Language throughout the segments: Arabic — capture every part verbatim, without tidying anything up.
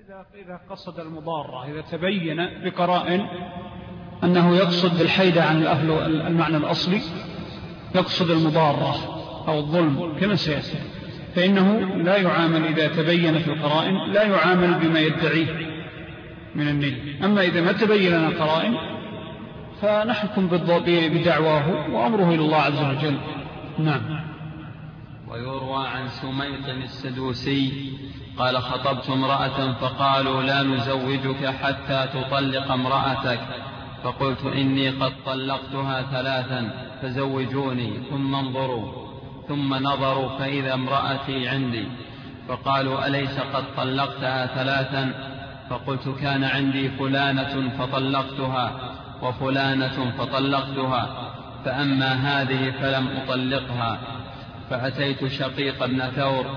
إذا قصد المضارة، إذا تبين بقرائن أنه يقصد بالحيدة عن الأهل المعنى الأصلي، يقصد المضارة أو الظلم كما سيأتي، فإنه لا يعامل إذا تبين في القرائن، لا يعامل بما يدعيه من النية. أما إذا ما تبين لنا القرائن فنحكم بدعواه وأمره إلى الله عز وجل. نعم. ويروى عن سميط السدوسي قال: خطبت امرأة فقالوا: لا نزوجك حتى تطلق امرأتك، فقلت: إني قد طلقتها ثلاثا فزوجوني ثم انظروا. ثم نظروا فإذا امرأتي عندي، فقالوا: أليس قد طلقتها ثلاثا؟ فقلت: كان عندي فلانة فطلقتها وفلانة فطلقتها، فأما هذه فلم أطلقها. فأتيت شقيق بن ثور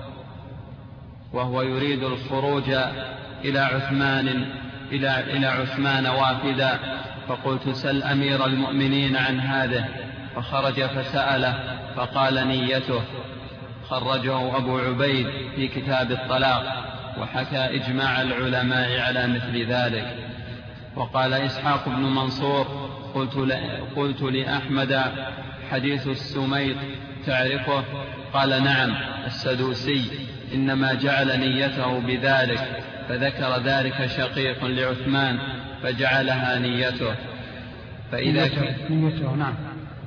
وهو يريد الخروج إلى عثمان إلى إلى عثمان وافدا، فقلت: سل أمير المؤمنين عن هذا. فخرج فسأله فقال: نيته. خرجه أبو عبيد في كتاب الطلاق، وحكى إجماع العلماء على مثل ذلك. وقال إسحاق بن منصور: قلت, قلت لأحمد: حديث السميط تعرفه؟ قال: نعم، السدوسي إنما جعل نيته بذلك، فذكر ذلك شقيق لعثمان فجعلها نيته. فإذا نيته نعم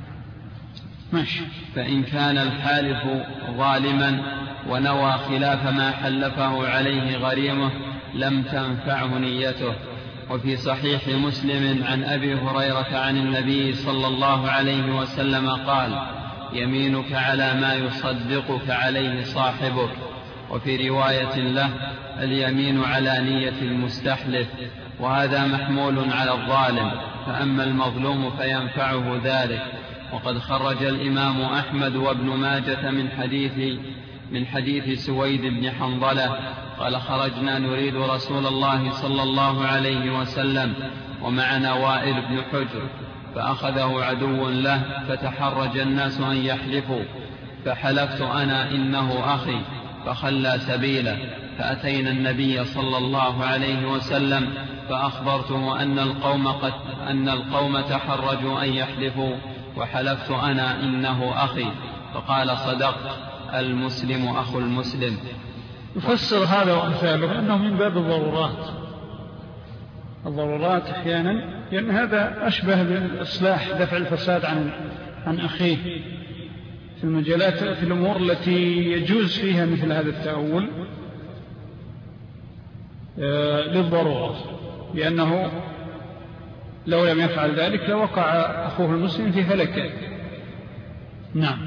ماشي. فإن كان الحالف ظالما ونوى خلاف ما حلفه عليه غريمه لم تنفعه نيته. وفي صحيح مسلم عن أبي هريرة عن النبي صلى الله عليه وسلم قال: يمينك على ما يصدقك عليه صاحبك. وفي رواية له: اليمين على نية المستحلف. وهذا محمول على الظالم، فأما المظلوم فينفعه ذلك. وقد خرج الإمام أحمد وابن ماجة من حديث من حديث سويد بن حنظلة قال: خرجنا نريد رسول الله صلى الله عليه وسلم ومعنا وائل بن حجر، فأخذه عدو له فتحرج الناس أن يحلفوا، فحلفت أنا إنه أخي، فخلى سبيله. فأتينا النبي صلى الله عليه وسلم فأخبرته أن القوم, قد أن القوم تحرجوا أن يحلفوا، وحلفت أنا إنه أخي، فقال: صدقت، المسلم أخو المسلم. يفسر هذا وأمثاله أنه من باب الضرورات. الضرورات أحيانا، لأن هذا أشبه بالإصلاح، دفع الفساد عن عن أخيه في المجالات، في الأمور التي يجوز فيها مثل هذا التأول للضرورة، لأنه لو لم يفعل ذلك لوقع أخوه المسلم في هلكة. نعم.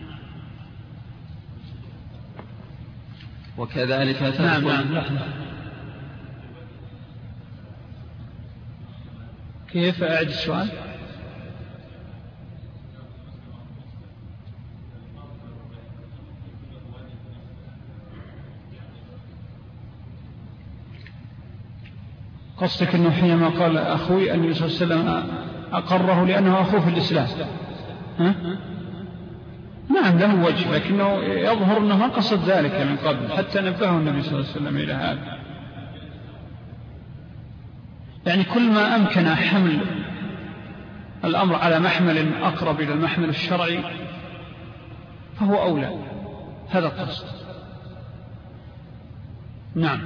وكذلك تدخل نعم نعم. كيف أعد السؤال؟ قصدك أنه حينما قال أخوي النبي صلى الله عليه وسلم أقره لأنه أخوه في الإسلام؟ ها؟ نعم له وجه، لكنه يظهر أنه ما قصد ذلك من قبل، حتى نبهه النبي صلى الله عليه وسلم إلى هذا. يعني كل ما أمكن حمل الأمر على محمل أقرب إلى المحمل الشرعي فهو أولى، هذا القصد. نعم.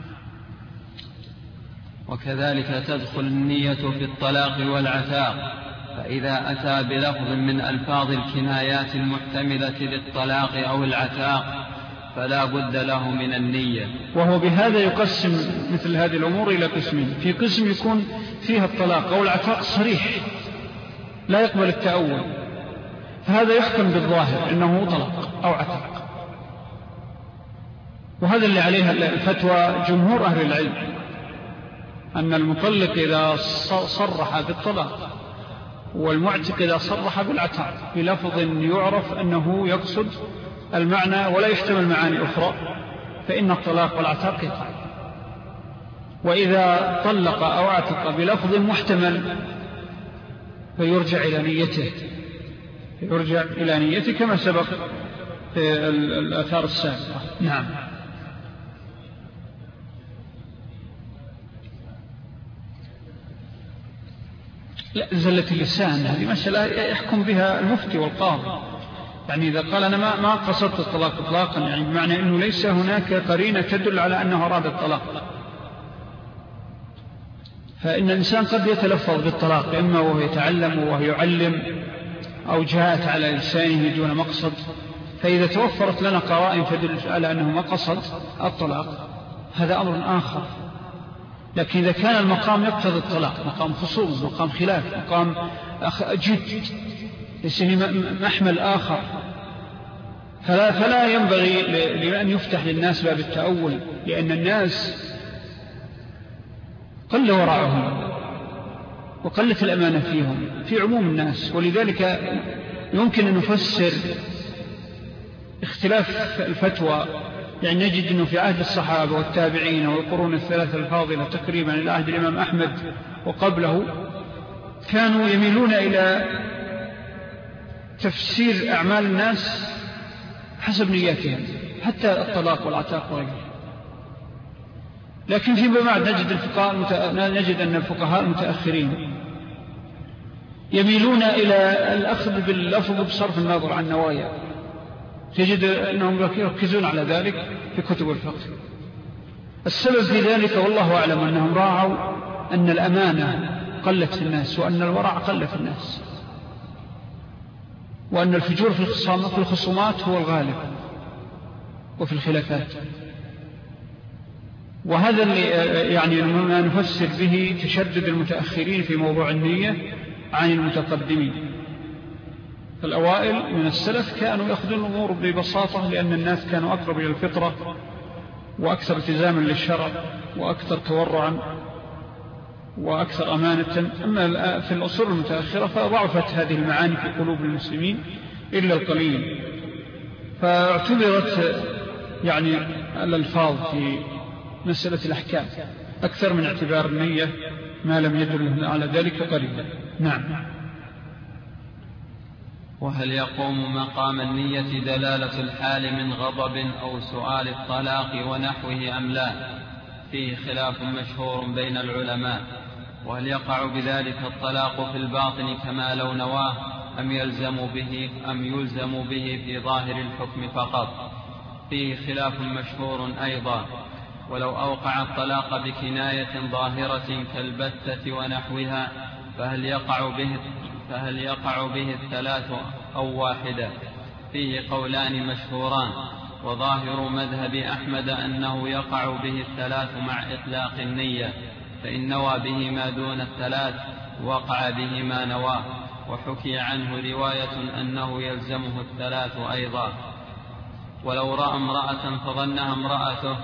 وكذلك تدخل النية في الطلاق والعتاق، فإذا أتى بلفظ من ألفاظ الكنايات المحتملة للطلاق أو العتاق فلا بد له من النية. وهو بهذا يقسم مثل هذه الأمور إلى قسمين: في قسم يكون فيها الطلاق أو العتاق صريح لا يقبل التأول، فهذا يحكم بالظاهر إنه طلاق أو عتاق، وهذا اللي عليها الفتوى جمهور أهل العلم، أن المطلق إذا صرح بالطلاق والمعتق إذا صرح بالعتاق بلفظ يعرف أنه يقصد المعنى ولا يحتمل معاني أخرى فإن الطلاق والعتاق يقع. وإذا طلق أو عتق بلفظ محتمل فيرجع إلى نيته يرجع إلى نيته كما سبق في الآثار السابقة. نعم. لا، زلة اللسان هذه مسألة يحكم بها المفتي والقاضي. يعني إذا قال أنا ما ما قصدت الطلاق إطلاقا، يعني بمعنى أنه ليس هناك قرينة تدل على أنه أراد الطلاق، فإن الإنسان قد يتلفظ بالطلاق إما وهو يتعلم وهو يعلم أو جاءت على لسانه دون مقصد، فإذا توفرت لنا قرائن تدل على أنه ما قصد الطلاق هذا أمر آخر. لكن إذا كان المقام يقتضي الطلاق، مقام خصوم، مقام خلاف، مقام جد، يسمى محمل آخر، فلا, فلا ينبغي لأن يفتح للناس باب التأول، لأن الناس قل ورعهم وقلت الأمانة فيهم في عموم الناس. ولذلك يمكن أن نفسر اختلاف الفتوى، يعني نجد أنه في عهد الصحابة والتابعين والقرون الثلاثة الفاضلة تقريبا إلى عهد الإمام أحمد وقبله كانوا يميلون إلى تفسير أعمال الناس حسب نياتهم، حتى الطلاق والعتاق وغيره. لكن فيما بعد نجد الفقهاء نجد أن الفقهاء المتأخرين يميلون إلى الأخذ باللفظ بصرف النظر عن نوايا، تجد أنهم يركزون على ذلك في كتب الفقه. السبب في ذلك والله أعلم أنهم راعوا أن الأمانة قلت في الناس، وأن الورع قل في الناس، وأن الفجور في الخصومات هو الغالب وفي الخلافات. وهذا اللي يعني ما نفسر به تشدد المتأخرين في موضوع النية عن المتقدمين. فالأوائل من السلف كانوا يأخذون الأمور ببساطة، لأن الناس كانوا أقرب إلى الفطرة وأكثر التزاما للشرع وأكثر تورعا وأكثر أمانة. أما في العصور المتأخرة فضعفت هذه المعاني في قلوب المسلمين إلا القليل، فاعتبرت يعني الألفاظ في مسألة الأحكام أكثر من اعتبار النية ما لم يدل على ذلك قريبا. نعم. وهل يقوم مقام النية دلالة الحال من غضب أو سؤال الطلاق ونحوه أم لا؟ فيه خلاف مشهور بين العلماء. وهل يقع بذلك الطلاق في الباطن كما لو نواه أم يلزم به, أم يلزم به في ظاهر الحكم فقط؟ فيه خلاف مشهور أيضا. ولو أوقع الطلاق بكناية ظاهرة كالبتة ونحوها فهل يقع به, فهل يقع به الثلاث أو واحدة؟ فيه قولان مشهوران، وظاهر مذهب أحمد أنه يقع به الثلاث مع إطلاق النية، فإن نوى به ما دون الثلاث وقع به ما نواه. وحكي عنه رواية أنه يلزمه الثلاث أيضا. ولو رأى امرأة فظنها امرأته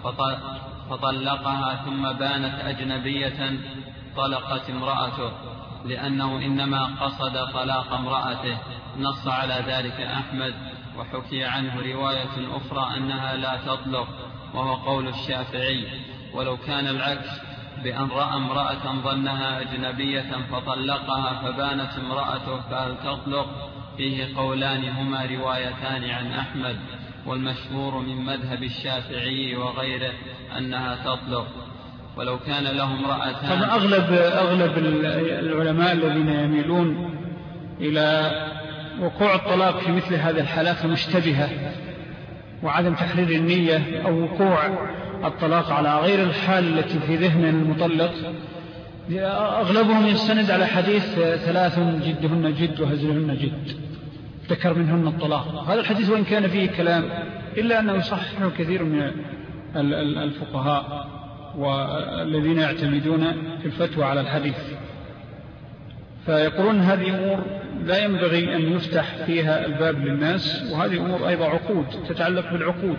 فطلقها ثم بانت أجنبية طلقت امرأته، لأنه إنما قصد طلاق امرأته، نص على ذلك أحمد. وحكي عنه رواية أخرى أنها لا تطلق، وهو قول الشافعي. ولو كان العكس، بأن رأى امرأة ظنها أجنبية فطلقها فبانت امرأته فهل تطلق؟ فيه قولان هما روايتان عن أحمد، والمشهور من مذهب الشافعي وغيره أنها تطلق. ولو كان له امرأتان. طبعا أغلب, أغلب العلماء الذين يميلون إلى وقوع الطلاق في مثل هذه الحالات المشتبهة وعدم تحرير النية، أو وقوع الطلاق على غير الحال التي في ذهن المطلق، أغلبهم يستند على حديث ثلاث جدهن جد وهزلهن جد ذكر منهن الطلاق. هذا الحديث وإن كان فيه كلام إلا أنه يصححه كثير من الفقهاء والذين يعتمدون في الفتوى على الحديث، فيقولون هذه أمور لا ينبغي أن يفتح فيها الباب للناس، وهذه أمور أيضا عقود تتعلق بالعقود،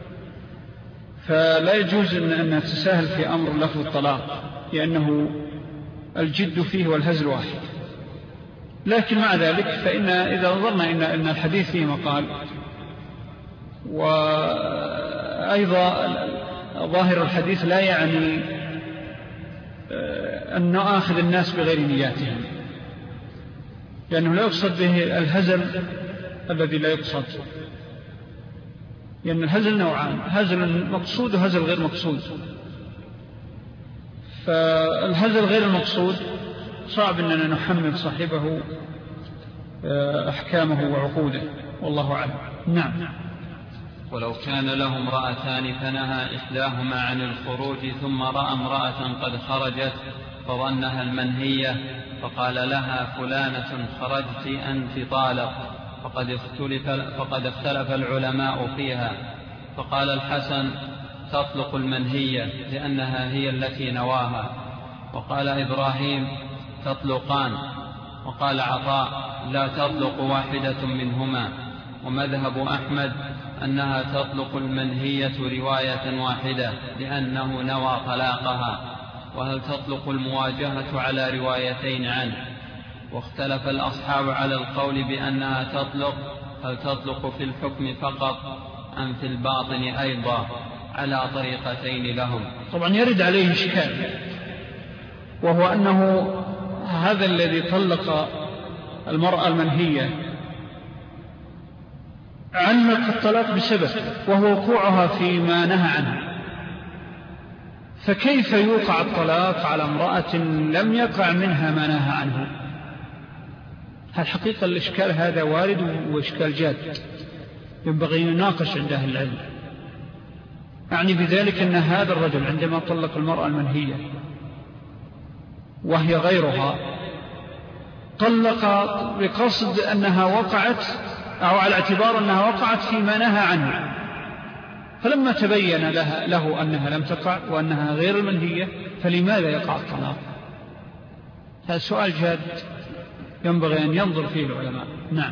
فلا يجوز أن تساهل في أمر لفظ الطلاق، لأنه الجد فيه والهزل واحد. لكن مع ذلك فإن إذا نظرنا إن, إن الحديث فيه مقال، وأيضا ظاهر الحديث لا يعني أن نؤاخذ الناس بغير نياتهم، لأنه لا يقصد به الهزل الذي لا يقصد، لأن الهزل نوعان، هزل مقصود وهزل غير مقصود. فالهزل غير المقصود صعب أننا نحمل صاحبه أحكامه وعقوده، والله أعلم. نعم. ولو كان له امرأتان فنهى إحداهما عن الخروج ثم رأى امرأة قد خرجت فظنها المنهية فقال لها فلانة خرجت أنت طالق، فقد اختلف, فقد اختلف العلماء فيها، فقال الحسن تطلق المنهية لأنها هي التي نواها، وقال إبراهيم تطلقان، وقال عطاء لا تطلق واحدة منهما، ومذهب أحمد أنها تطلق المنهية رواية واحدة لأنه نوى طلاقها، وهل تطلق المواجهة على روايتين عنه، واختلف الأصحاب على القول بأنها تطلق هل تطلق في الحكم فقط أم في الباطن أيضا، على طريقتين لهم. طبعا يرد عليه إشكال، وهو أنه هذا الذي طلق المرأة المنهية علق الطلاق بسبب وهو وقوعها فيما نهى عنه، فكيف يوقع الطلاق على امرأة لم يقع منها ما نهى عنه؟ الحقيقة الإشكال هذا وارد وإشكال جاد ينبغي أن يناقش عند أهل العلم. يعني بذلك أن هذا الرجل عندما طلق المرأة المنهية وهي غيرها طلق بقصد أنها وقعت أو على اعتبار أنها وقعت فيما نهى عنه، فلما تبين لها له أنها لم تقع وأنها غير المنهية فلماذا يقع الطلاق؟ هذا سؤال جاد ينبغي أن ينظر فيه العلماء. نعم.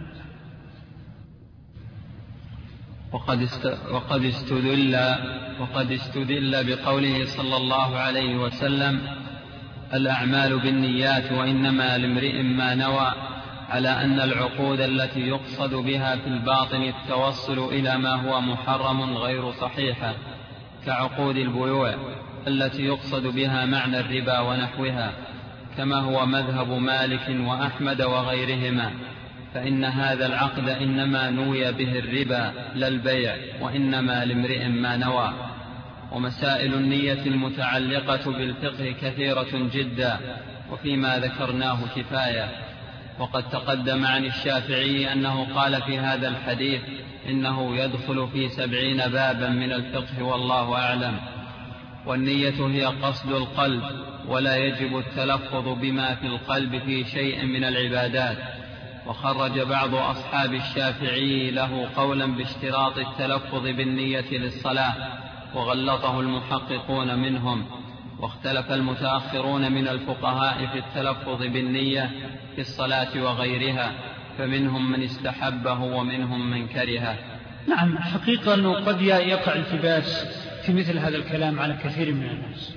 وقد وقد استدل وقد استدل بقوله صلى الله عليه وسلم الأعمال بالنيات وإنما لامرئ ما نوى، على أن العقود التي يقصد بها في الباطن التوصل إلى ما هو محرم غير صحيحة، كعقود البيوع التي يقصد بها معنى الربا ونحوها، كما هو مذهب مالك وأحمد وغيرهما، فإن هذا العقد إنما نوي به الربا لا البيع، وإنما لامرئ ما نوى. ومسائل النية المتعلقة بالفقه كثيرة جدا، وفيما ذكرناه كفاية. وقد تقدم عن الشافعي أنه قال في هذا الحديث إنه يدخل في سبعين بابا من الفقه والله أعلم. والنية هي قصد القلب، ولا يجب التلفظ بما في القلب في شيء من العبادات. وخرج بعض أصحاب الشافعي له قولا باشتراط التلفظ بالنية للصلاة، وغلطه المحققون منهم. واختلف المتأخرون من الفقهاء في التلفظ بالنية في الصلاة وغيرها، فمنهم من استحبه ومنهم من كرهه. نعم، حقيقة أنه قد يقع التباس في مثل هذا الكلام على كثير من الناس،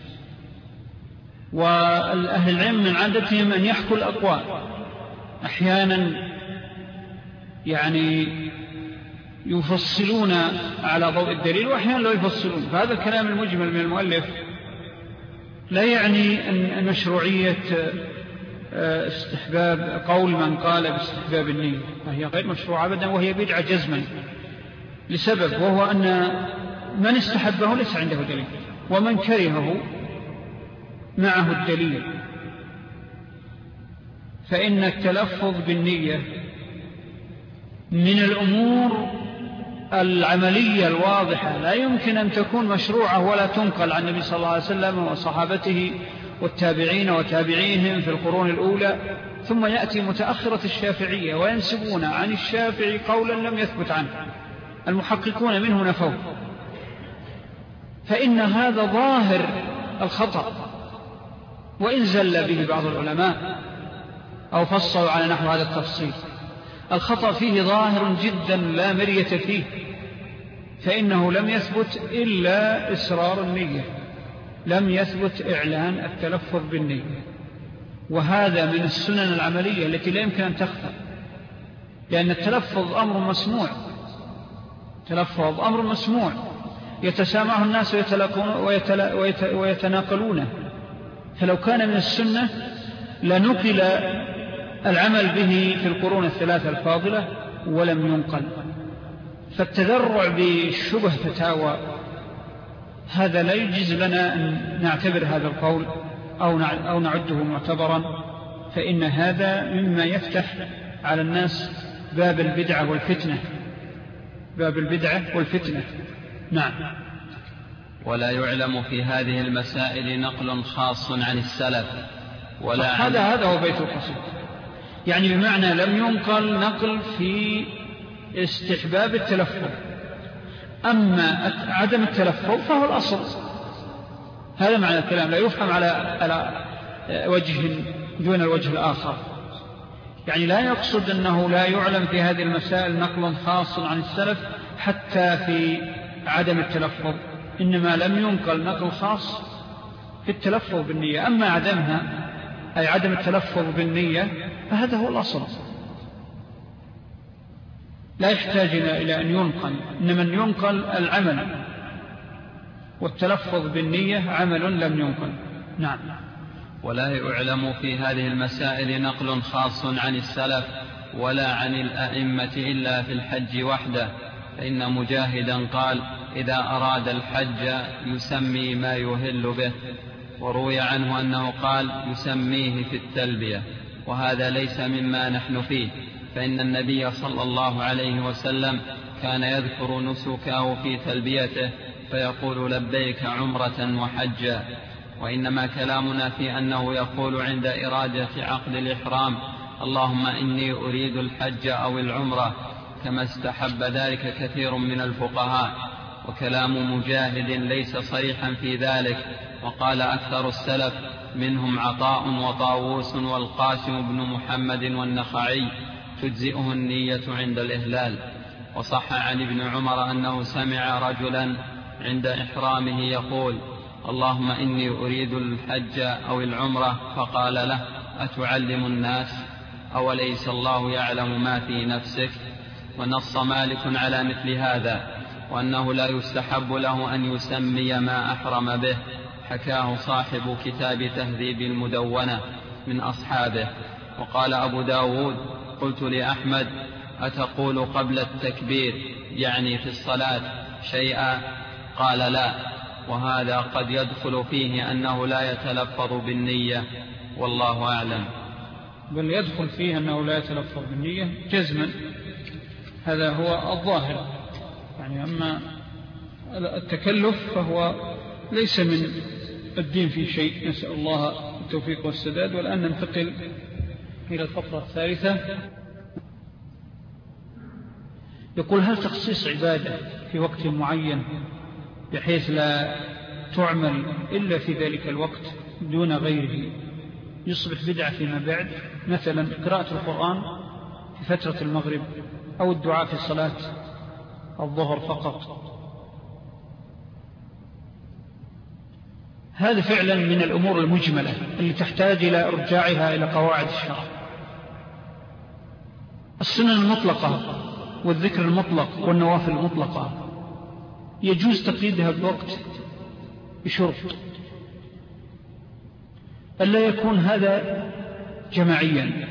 والأهل العلم من عادتهم أن يحكوا الأقوال، أحيانا يعني يفصلون على ضوء الدليل وأحيانا لا يفصلون. فهذا الكلام المجمل من المؤلف لا يعني أن مشروعية استحباب قول من قال باستحباب النية، فهي غير مشروعة أبدا، وهي بدعة جزما، لسبب وهو أن من استحبه ليس عنده دليل، ومن كرهه معه الدليل. فإن التلفظ بالنية من الأمور العملية الواضحة لا يمكن أن تكون مشروعة ولا تنقل عن النبي صلى الله عليه وسلم وصحابته والتابعين وتابعيهم في القرون الأولى، ثم يأتي متأخرة الشافعية وينسبون عن الشافعي قولا لم يثبت عنه، المحققون منه نفوه. فإن هذا ظاهر الخطأ، وإن زل به بعض العلماء أو فصلوا على نحو هذا التفصيل، الخطأ فيه ظاهر جدا لا مرية فيه، فإنه لم يثبت إلا إسرار النية، لم يثبت إعلان التلفظ بالنية، وهذا من السنن العملية التي لا يمكن أن تخفى، لأن التلفظ أمر مسموع، تلفظ أمر مسموع يتسامعه الناس ويتناقلونه. فلو كان من السنة لنقل العمل به في القرون الثلاثة الفاضلة ولم ينقل. فالتذرع بالشبه فتاوى هذا لا يجوز لنا أن نعتبر هذا القول أو نعده معتبرا، فإن هذا مما يفتح على الناس باب البدعة والفتنة باب البدعة والفتنة. نعم. ولا يعلم في هذه المسائل نقل خاص عن السلف ولا هذا هذا هو بيت القصيد، يعني بمعنى لم ينقل نقل في استحباب التلفظ، أما عدم التلفظ فهو الأصل. هذا معنى الكلام، لا يفهم على على وجه دون الوجه الآخر. يعني لا يقصد أنه لا يعلم في هذه المسائل نقل خاص عن السلف حتى في عدم التلفظ، إنما لم ينقل نقل خاص في التلفظ بالنية. أما عدمها أي عدم التلفظ بالنية فهذا هو الأصل، لا يحتاج إلى أن ينقل، إنما ينقل العمل، والتلفظ بالنية عمل لم ينقل. نعم. ولا يعلم في هذه المسائل نقل خاص عن السلف ولا عن الأئمة إلا في الحج وحده، فإن مجاهدا قال إذا أراد الحج يسمي ما يهل به، وروي عنه أنه قال يسميه في التلبية، وهذا ليس مما نحن فيه، فإن النبي صلى الله عليه وسلم كان يذكر نسكه في تلبيته فيقول لبيك عمرة وحجا، وإنما كلامنا في أنه يقول عند إرادة عقد الإحرام اللهم إني أريد الحج أو العمرة، كما استحب ذلك كثير من الفقهاء، وكلام مجاهد ليس صريحا في ذلك. وقال أكثر السلف منهم عطاء وطاووس والقاسم بن محمد والنخعي تجزئه النية عند الإهلال. وصح عن ابن عمر أنه سمع رجلا عند إحرامه يقول اللهم إني أريد الحج أو العمرة، فقال له أتعلم الناس أوليس الله يعلم ما في نفسك؟ ونص مالك على مثل هذا، وأنه لا يستحب له أن يسمي ما أحرم به، حكاه صاحب كتاب تهذيب المدونة من أصحابه. وقال أبو داود قلت لأحمد أتقول قبل التكبير يعني في الصلاة شيئا؟ قال لا، وهذا قد يدخل فيه أنه لا يتلفظ بالنية، والله أعلم. بل يدخل فيه أنه لا يتلفظ بالنية جزما، هذا هو الظاهر. يعني أما التكلف فهو ليس من الدين في شيء، نسأل الله التوفيق والسداد. والآن ننتقل إلى الفقرة الثالثة. يقول هل تخصيص عبادة في وقت معين بحيث لا تعمل إلا في ذلك الوقت دون غيره يصبح بدعة فيما بعد؟ مثلا قراءة القرآن في فترة المغرب، أو الدعاء في صلاة الظهر فقط. هذا فعلا من الأمور المجملة اللي تحتاج إلى إرجاعها إلى قواعد الشرع. السنن المطلقة والذكر المطلق والنوافل المطلقة يجوز تقييدها بوقت بشرط ألا يكون هذا جماعيا.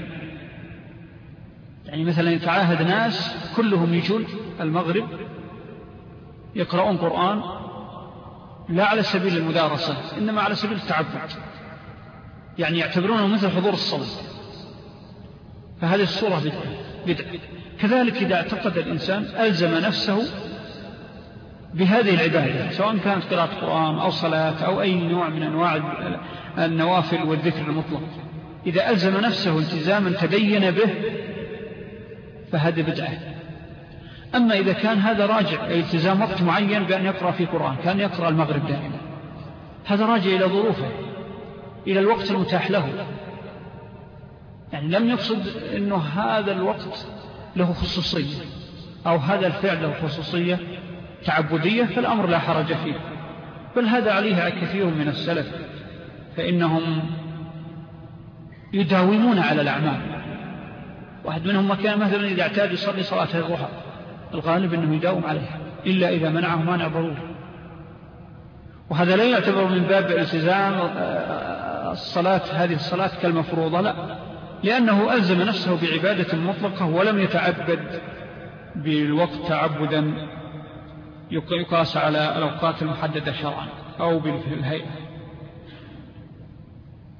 يعني مثلا يتعاهد ناس كلهم يجون المغرب يقرؤون قرآن لا على سبيل المدارسة إنما على سبيل التعبد، يعني يعتبرونه مثل حضور الصلاة، فهذه الصورة بدعة. كذلك إذا اعتقد الإنسان ألزم نفسه بهذه العبادة سواء كانت قراءة قرآن أو صلاة أو أي نوع من أنواع النوافل والذكر المطلق، إذا ألزم نفسه التزاما تبين به فهذا بدعة. أما إذا كان هذا راجع إلى التزام وقت معين بأن يقرأ في قرآن، كان يقرأ المغرب دائما، هذا راجع إلى ظروفه، إلى الوقت المتاح له، يعني لم يقصد أنه هذا الوقت له خصوصية أو هذا الفعل له خصوصية تعبدية، فالأمر لا حرج فيه. بل هذا عليه كثير من السلف، فإنهم يداومون على الأعمال. واحد منهم كان مثلا إذا اعتاد يصلي صلاة الضحى الغالب أنه يداوم عليها إلا إذا منعه مانع ضروري، وهذا لا يعتبر من باب التزام الصلاة هذه الصلاة كالمفروضة، لا، لأنه ألزم نفسه بعبادة مطلقة ولم يتعبد بالوقت تعبدا يقاس على الأوقات المحددة شرعا أو بالهيئة.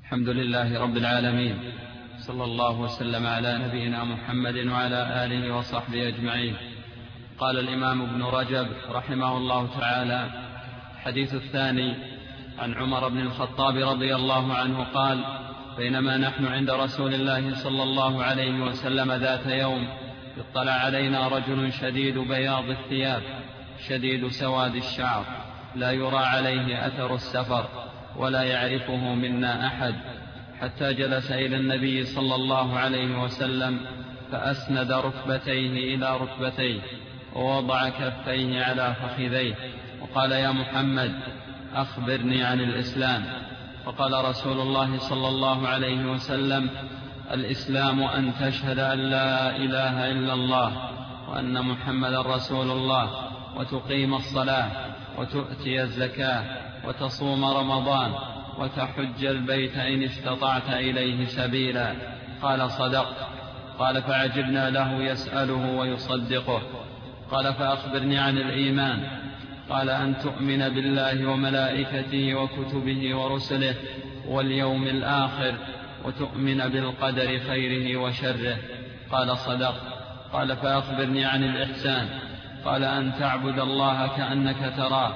الحمد لله رب العالمين، صلى الله وسلم على نبينا محمد وعلى آله وصحبه أجمعين. قال الإمام ابن رجب رحمه الله تعالى: الحديث الثاني عن عمر بن الخطاب رضي الله عنه قال: بينما نحن عند رسول الله صلى الله عليه وسلم ذات يوم اطلع علينا رجل شديد بياض الثياب شديد سواد الشعر لا يرى عليه أثر السفر ولا يعرفه منا أحد، حتى جلس إلى النبي صلى الله عليه وسلم فأسند ركبتيه إلى ركبتيه ووضع كفيه على فخذيه وقال: يا محمد أخبرني عن الإسلام. فقال رسول الله صلى الله عليه وسلم: الإسلام أن تشهد أن لا إله إلا الله وأن محمدا رسول الله، وتقيم الصلاة، وتؤتي الزكاة، وتصوم رمضان، وتحج البيت إن استطعت إليه سبيلا. قال: صدقت. قال: فعجبنا له يسأله ويصدقه. قال: فأخبرني عن الإيمان. قال: أن تؤمن بالله وملائكته وكتبه ورسله واليوم الآخر، وتؤمن بالقدر خيره وشره. قال: صدقت. قال: فأخبرني عن الإحسان. قال: أن تعبد الله كأنك تراه،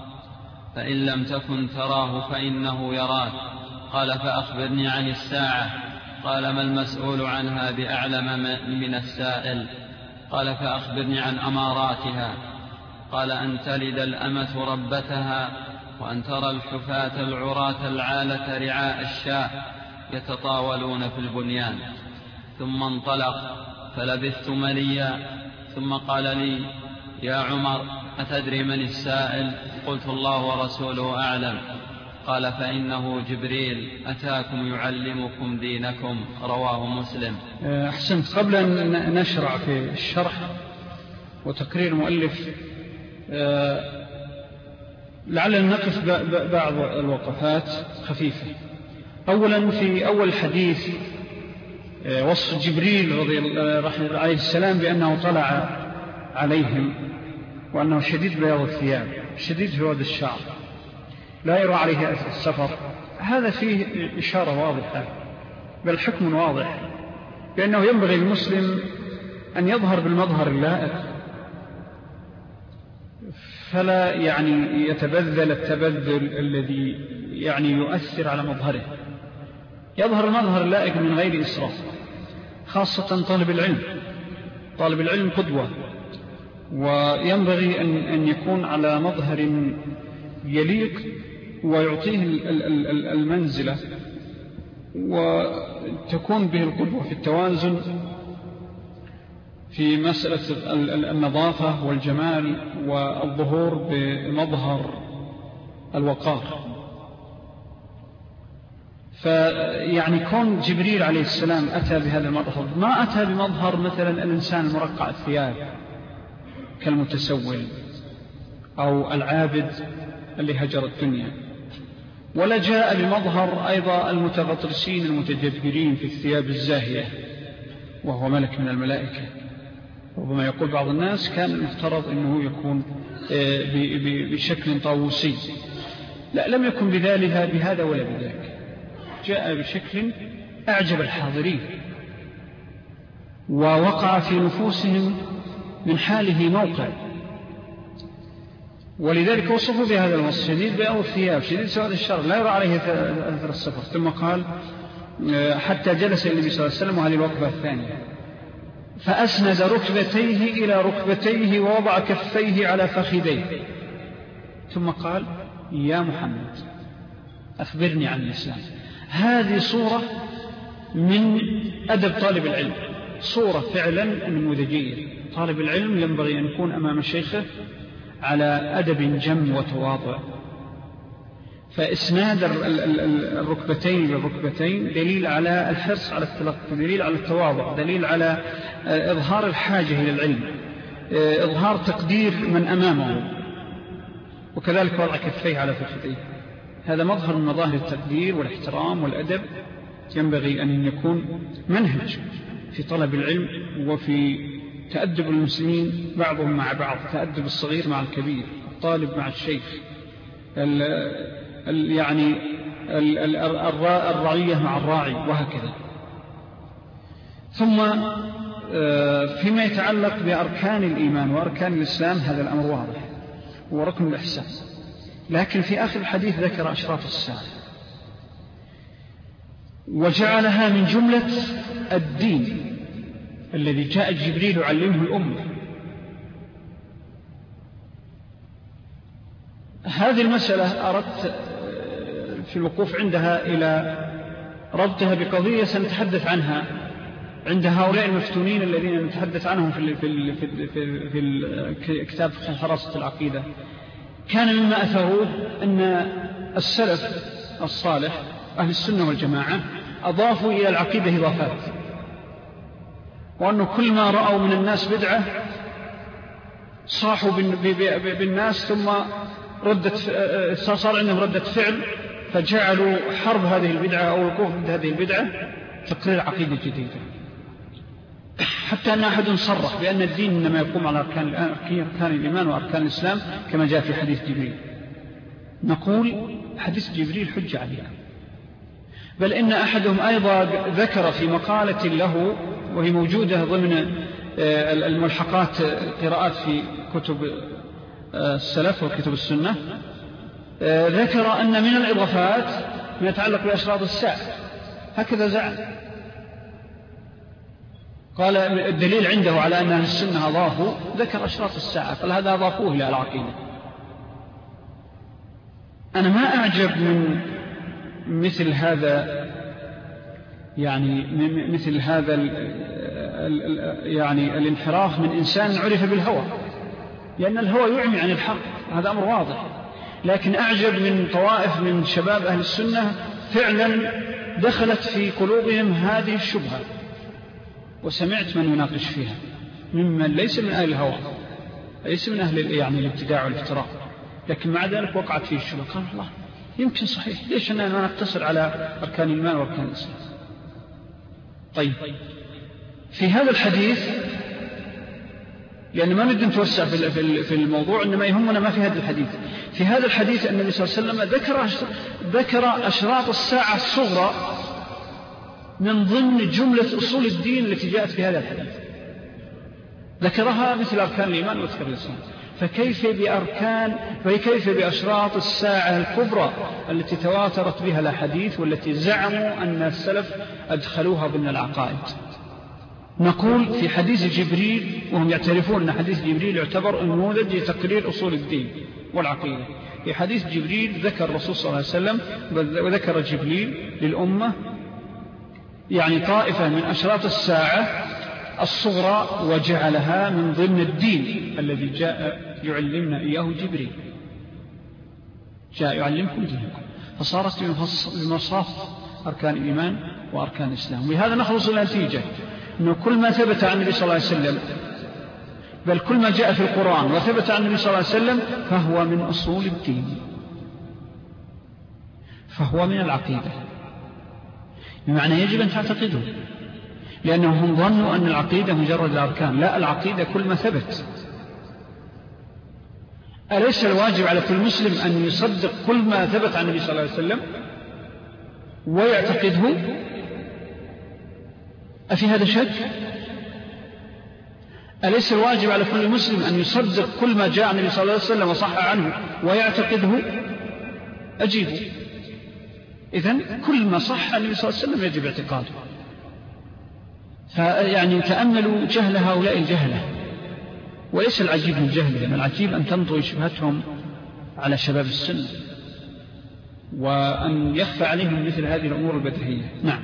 فإن لم تكن تراه فإنه يراك. قال: فأخبرني عن الساعة. قال: ما المسؤول عنها بأعلم من السائل. قال: فأخبرني عن أماراتها. قال: أن تلد الأمة ربتها، وأن ترى الحفاة العراة العالة رعاء الشاة يتطاولون في البنيان. ثم انطلق فلبثت مليا، ثم قال لي: يا عمر أتدري من السائل؟ قلت: الله ورسوله أعلم. قال: فإنه جبريل أتاكم يعلمكم دينكم. رواه مسلم. أحسنت. قبل أن نشرع في الشرح وتقرير المؤلف، لعلنا نقف بعض الوقفات خفيفة. أولا، في أول حديث وصف جبريل رضي الله عليه السلام بأنه طلع عليهم وأنه شديد بياض الثياب شديد سواد الشعر لا يرى عليه أثر السفر، هذا فيه إشارة واضحة بل حكم واضح بأنه ينبغي المسلم أن يظهر بالمظهر اللائق، فلا يعني يتبذل التبذل الذي يعني يؤثر على مظهره، يظهر المظهر اللائق من غير إسراف، خاصة طالب العلم. طالب العلم قدوة، وينبغي أن, أن يكون على مظهر يليق ويعطيه المنزلة وتكون به القدوة في التوازن في مسألة النظافة والجمال والظهور بمظهر الوقار. فيعني كون جبريل عليه السلام أتى بهذا المظهر، ما أتى بمظهر مثلا الإنسان المرقع الثياب كالمتسول أو العابد اللي هجر الدنيا، ولا جاء بمظهر أيضا المتغطرسين المتجبرين في الثياب الزاهية وهو ملك من الملائكة. ربما يقول بعض الناس كان المفترض أنه يكون بشكل طاووسي، لا، لم يكن بذلك بهذا ولا بذاك، جاء بشكل أعجب الحاضرين ووقع في نفوسهم من حاله موقع، ولذلك وصفوا بهذا الوصف: شديد بياض الثياب شديد سواد الشعر لا يرى عليه أثر السفر. ثم قال: حتى جلس النبي صلى الله عليه وسلم، وهذه الوقفة الثانية، فأسند ركبتيه إلى ركبتيه ووضع كفيه على فخذيه، ثم قال: يا محمد أخبرني عن الإسلام. هذه صورة من أدب طالب العلم، صورة فعلا نموذجية. طالب العلم ينبغي أن يكون أمام شيخه على أدب جم وتواضع. فإسناد الركبتين للركبتين دليل على الحرص على التلقي، دليل على التواضع، دليل على إظهار الحاجة إلى العلم، إظهار تقدير من أمامه، وكذلك وضع كفيه على فخذيه. هذا مظهر من مظاهر التقدير والاحترام والأدب، ينبغي أن يكون منهج في طلب العلم وفي تأدب المسلمين بعضهم مع بعض، تأدب الصغير مع الكبير، الطالب مع الشيخ، ال ال يعني الرعية مع الراعي وهكذا. ثم فيما يتعلق بأركان الإيمان وأركان الإسلام هذا الأمر واضح وركن الإحسان، لكن في آخر الحديث ذكر أشراط الساعة وجعلها من جملة الدين الذي جاء جبريل يعلمه الأمة. هذه المسألة أردت في الوقوف عندها إلى ربطها بقضية سنتحدث عنها عند هؤلاء المفتونين الذين نتحدث عنهم في في في في كتاب حراسة العقيدة. كان مما أثروه أن السلف الصالح أهل السنة والجماعة أضافوا إلى العقيدة إضافات، وأنه كل ما رأوا من الناس بدعة صاحوا بالناس ثم ردت صار عندهم ردة فعل فجعلوا حرب هذه البدعة أو الوقوف ضد هذه البدعة تقرير عقيدة جديدة، حتى أن أحد صرح بأن الدين إنما يقوم على أركان, أركان الإيمان وأركان الإسلام كما جاء في حديث جبريل. نقول حديث جبريل حجة عليكم، بل إن أحدهم أيضا ذكر في مقالة له وهي موجودة ضمن الملحقات قراءات في كتب السلف وكتب السنة، ذكر أن من الإضافات ما يتعلق بأشراط الساعة، هكذا زعم. قال الدليل عنده على أن أهل السنة أضافوا ذكر أشراط الساعة، قال هذا أضافوه إلى العقيدة. أنا ما أعجب من مثل هذا، يعني مثل هذا يعني الانحراف من إنسان عرف بالهوى، لأن الهوى يعمي عن الحق، هذا أمر واضح. لكن أعجب من طوائف من شباب أهل السنة فعلا دخلت في قلوبهم هذه الشبهة، وسمعت من يناقش فيها ممن ليس من أهل الهوى، ليس من أهل يعني الابتداع والافتراء، لكن مع ذلك وقعت فيه الشبهة. قال الله يمكن صحيح، ليش أننا ما نقتصر على أركان الإيمان وأركان الإسلام؟ طيب في هذا الحديث، لأن ما نريد نتوسع في الموضوع، إنما يهمنا ما في هذا الحديث. في هذا الحديث النبي صلى الله عليه وسلم ذكر ذكر أشراط الساعة الصغرى من ضمن جملة أصول الدين التي جاءت في هذا الحديث، ذكرها مثل أركان الإيمان وأركان الإسلام. فكيف بأركان فكيف بأشراط الساعة الكبرى التي تواترت بها الأحاديث والتي زعموا أن السلف أدخلوها ضمن العقائد؟ نقول في حديث جبريل، وهم يعترفون أن حديث جبريل يعتبر نموذج لتقرير أصول الدين والعقيدة. في حديث جبريل ذكر الرسول صلى الله عليه وسلم وذكر جبريل للأمة يعني طائفة من أشراط الساعة الصغرى وجعلها من ضمن الدين الذي جاء يعلمنا إياه جبريل، جاء يعلمكم دينكم، فصارت بمصاف أركان الإيمان وأركان الإسلام. ولهذا نخلص إلى نتيجة أنه كل ما ثبت عن النبي صلى الله عليه وسلم، بل كل ما جاء في القرآن وثبت عن النبي صلى الله عليه وسلم فهو من أصول الدين، فهو من العقيدة، بمعنى يجب أن تعتقده، لأنهم ظنوا أن العقيدة مجرد الأركان. لا، العقيدة كل ما ثبت. أليس الواجب على كل مسلم أن يصدق كل ما ثبت عن النبي صلى الله عليه وسلم ويعتقده؟ أفي هذا شك؟ أليس الواجب على كل مسلم أن يصدق كل ما جاء عن النبي صلى الله عليه وسلم وصح عنه ويعتقده؟ أجيبه. إذن كل ما صح عن النبي صلى الله عليه وسلم يجب اعتقاده. فيعني تأملوا جهل هؤلاء الجهلة، وليس العجيب من جهلهم، العجيب أن تنطوي شبهتهم على شباب السنة وأن يخفى عليهم مثل هذه الأمور البديهية. نعم.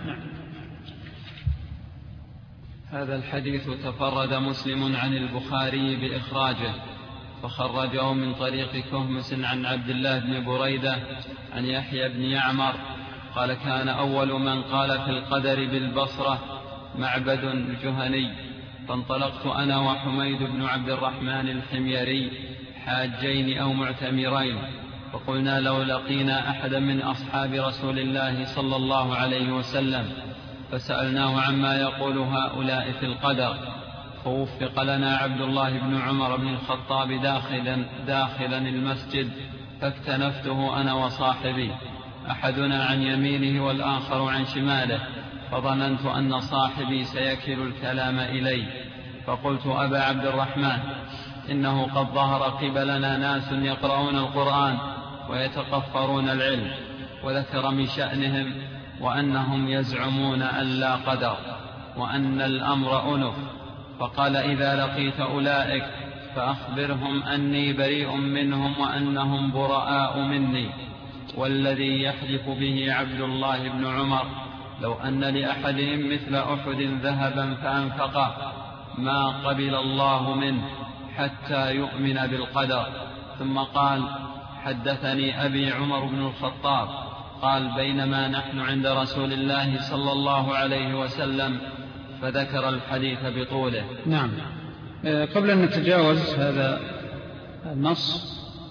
هذا الحديث تفرد مسلم عن البخاري بإخراجه، فخرجه من طريق كهمس عن عبد الله بن بريدة عن يحيى بن يعمر قال كان أول من قال في القدر بالبصرة معبد الجهني، فانطلقت أنا وحميد بن عبد الرحمن الحميري حاجين أو معتمرين، فقلنا لو لقينا أحدا من أصحاب رسول الله صلى الله عليه وسلم فسألناه عما يقول هؤلاء في القدر، فوفق لنا عبد الله بن عمر بن الخطاب داخلا, داخلا المسجد، فاكتنفته أنا وصاحبي أحدنا عن يمينه والآخر عن شماله، فظننت أن صاحبي سيكل الكلام إلي، فقلت أبا عبد الرحمن إنه قد ظهر قبلنا ناس يقرؤون القرآن ويتقفرون العلم، وذكر من شأنهم وأنهم يزعمون أن لا قدر وأن الأمر أنف، فقال إذا لقيت أولئك فأخبرهم أني بريء منهم وأنهم براء مني، والذي يحلف به عبد الله بن عمر لو أن لأحدهم مثل أحد ذهبا فأنفقه ما قبل الله منه حتى يؤمن بالقدر. ثم قال حدثني أبي عمر بن الخطاب قال بينما نحن عند رسول الله صلى الله عليه وسلم فذكر الحديث بطوله. نعم. قبل أن نتجاوز هذا النص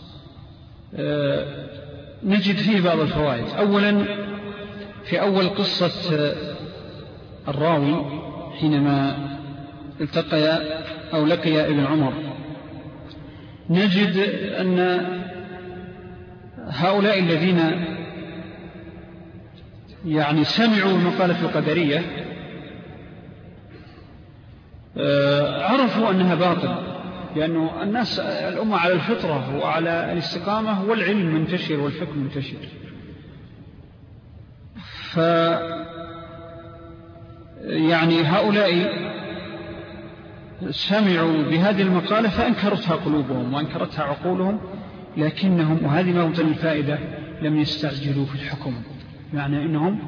نجد فيه بعض الفوائد. أولا في أول قصة الراوي حينما التقيا أو لقيا ابن عمر نجد أن هؤلاء الذين يعني سمعوا المقالة القدرية عرفوا أنها باطل، لأنه الناس الأمة على الفطرة وعلى الاستقامة والعلم منتشر والفقه منتشر. ف يعني هؤلاء سمعوا بهذه المقالة فأنكرتها قلوبهم وأنكرتها عقولهم، لكنهم وهذه موطن الفائدة لم يستعجلوا في الحكم، يعني إنهم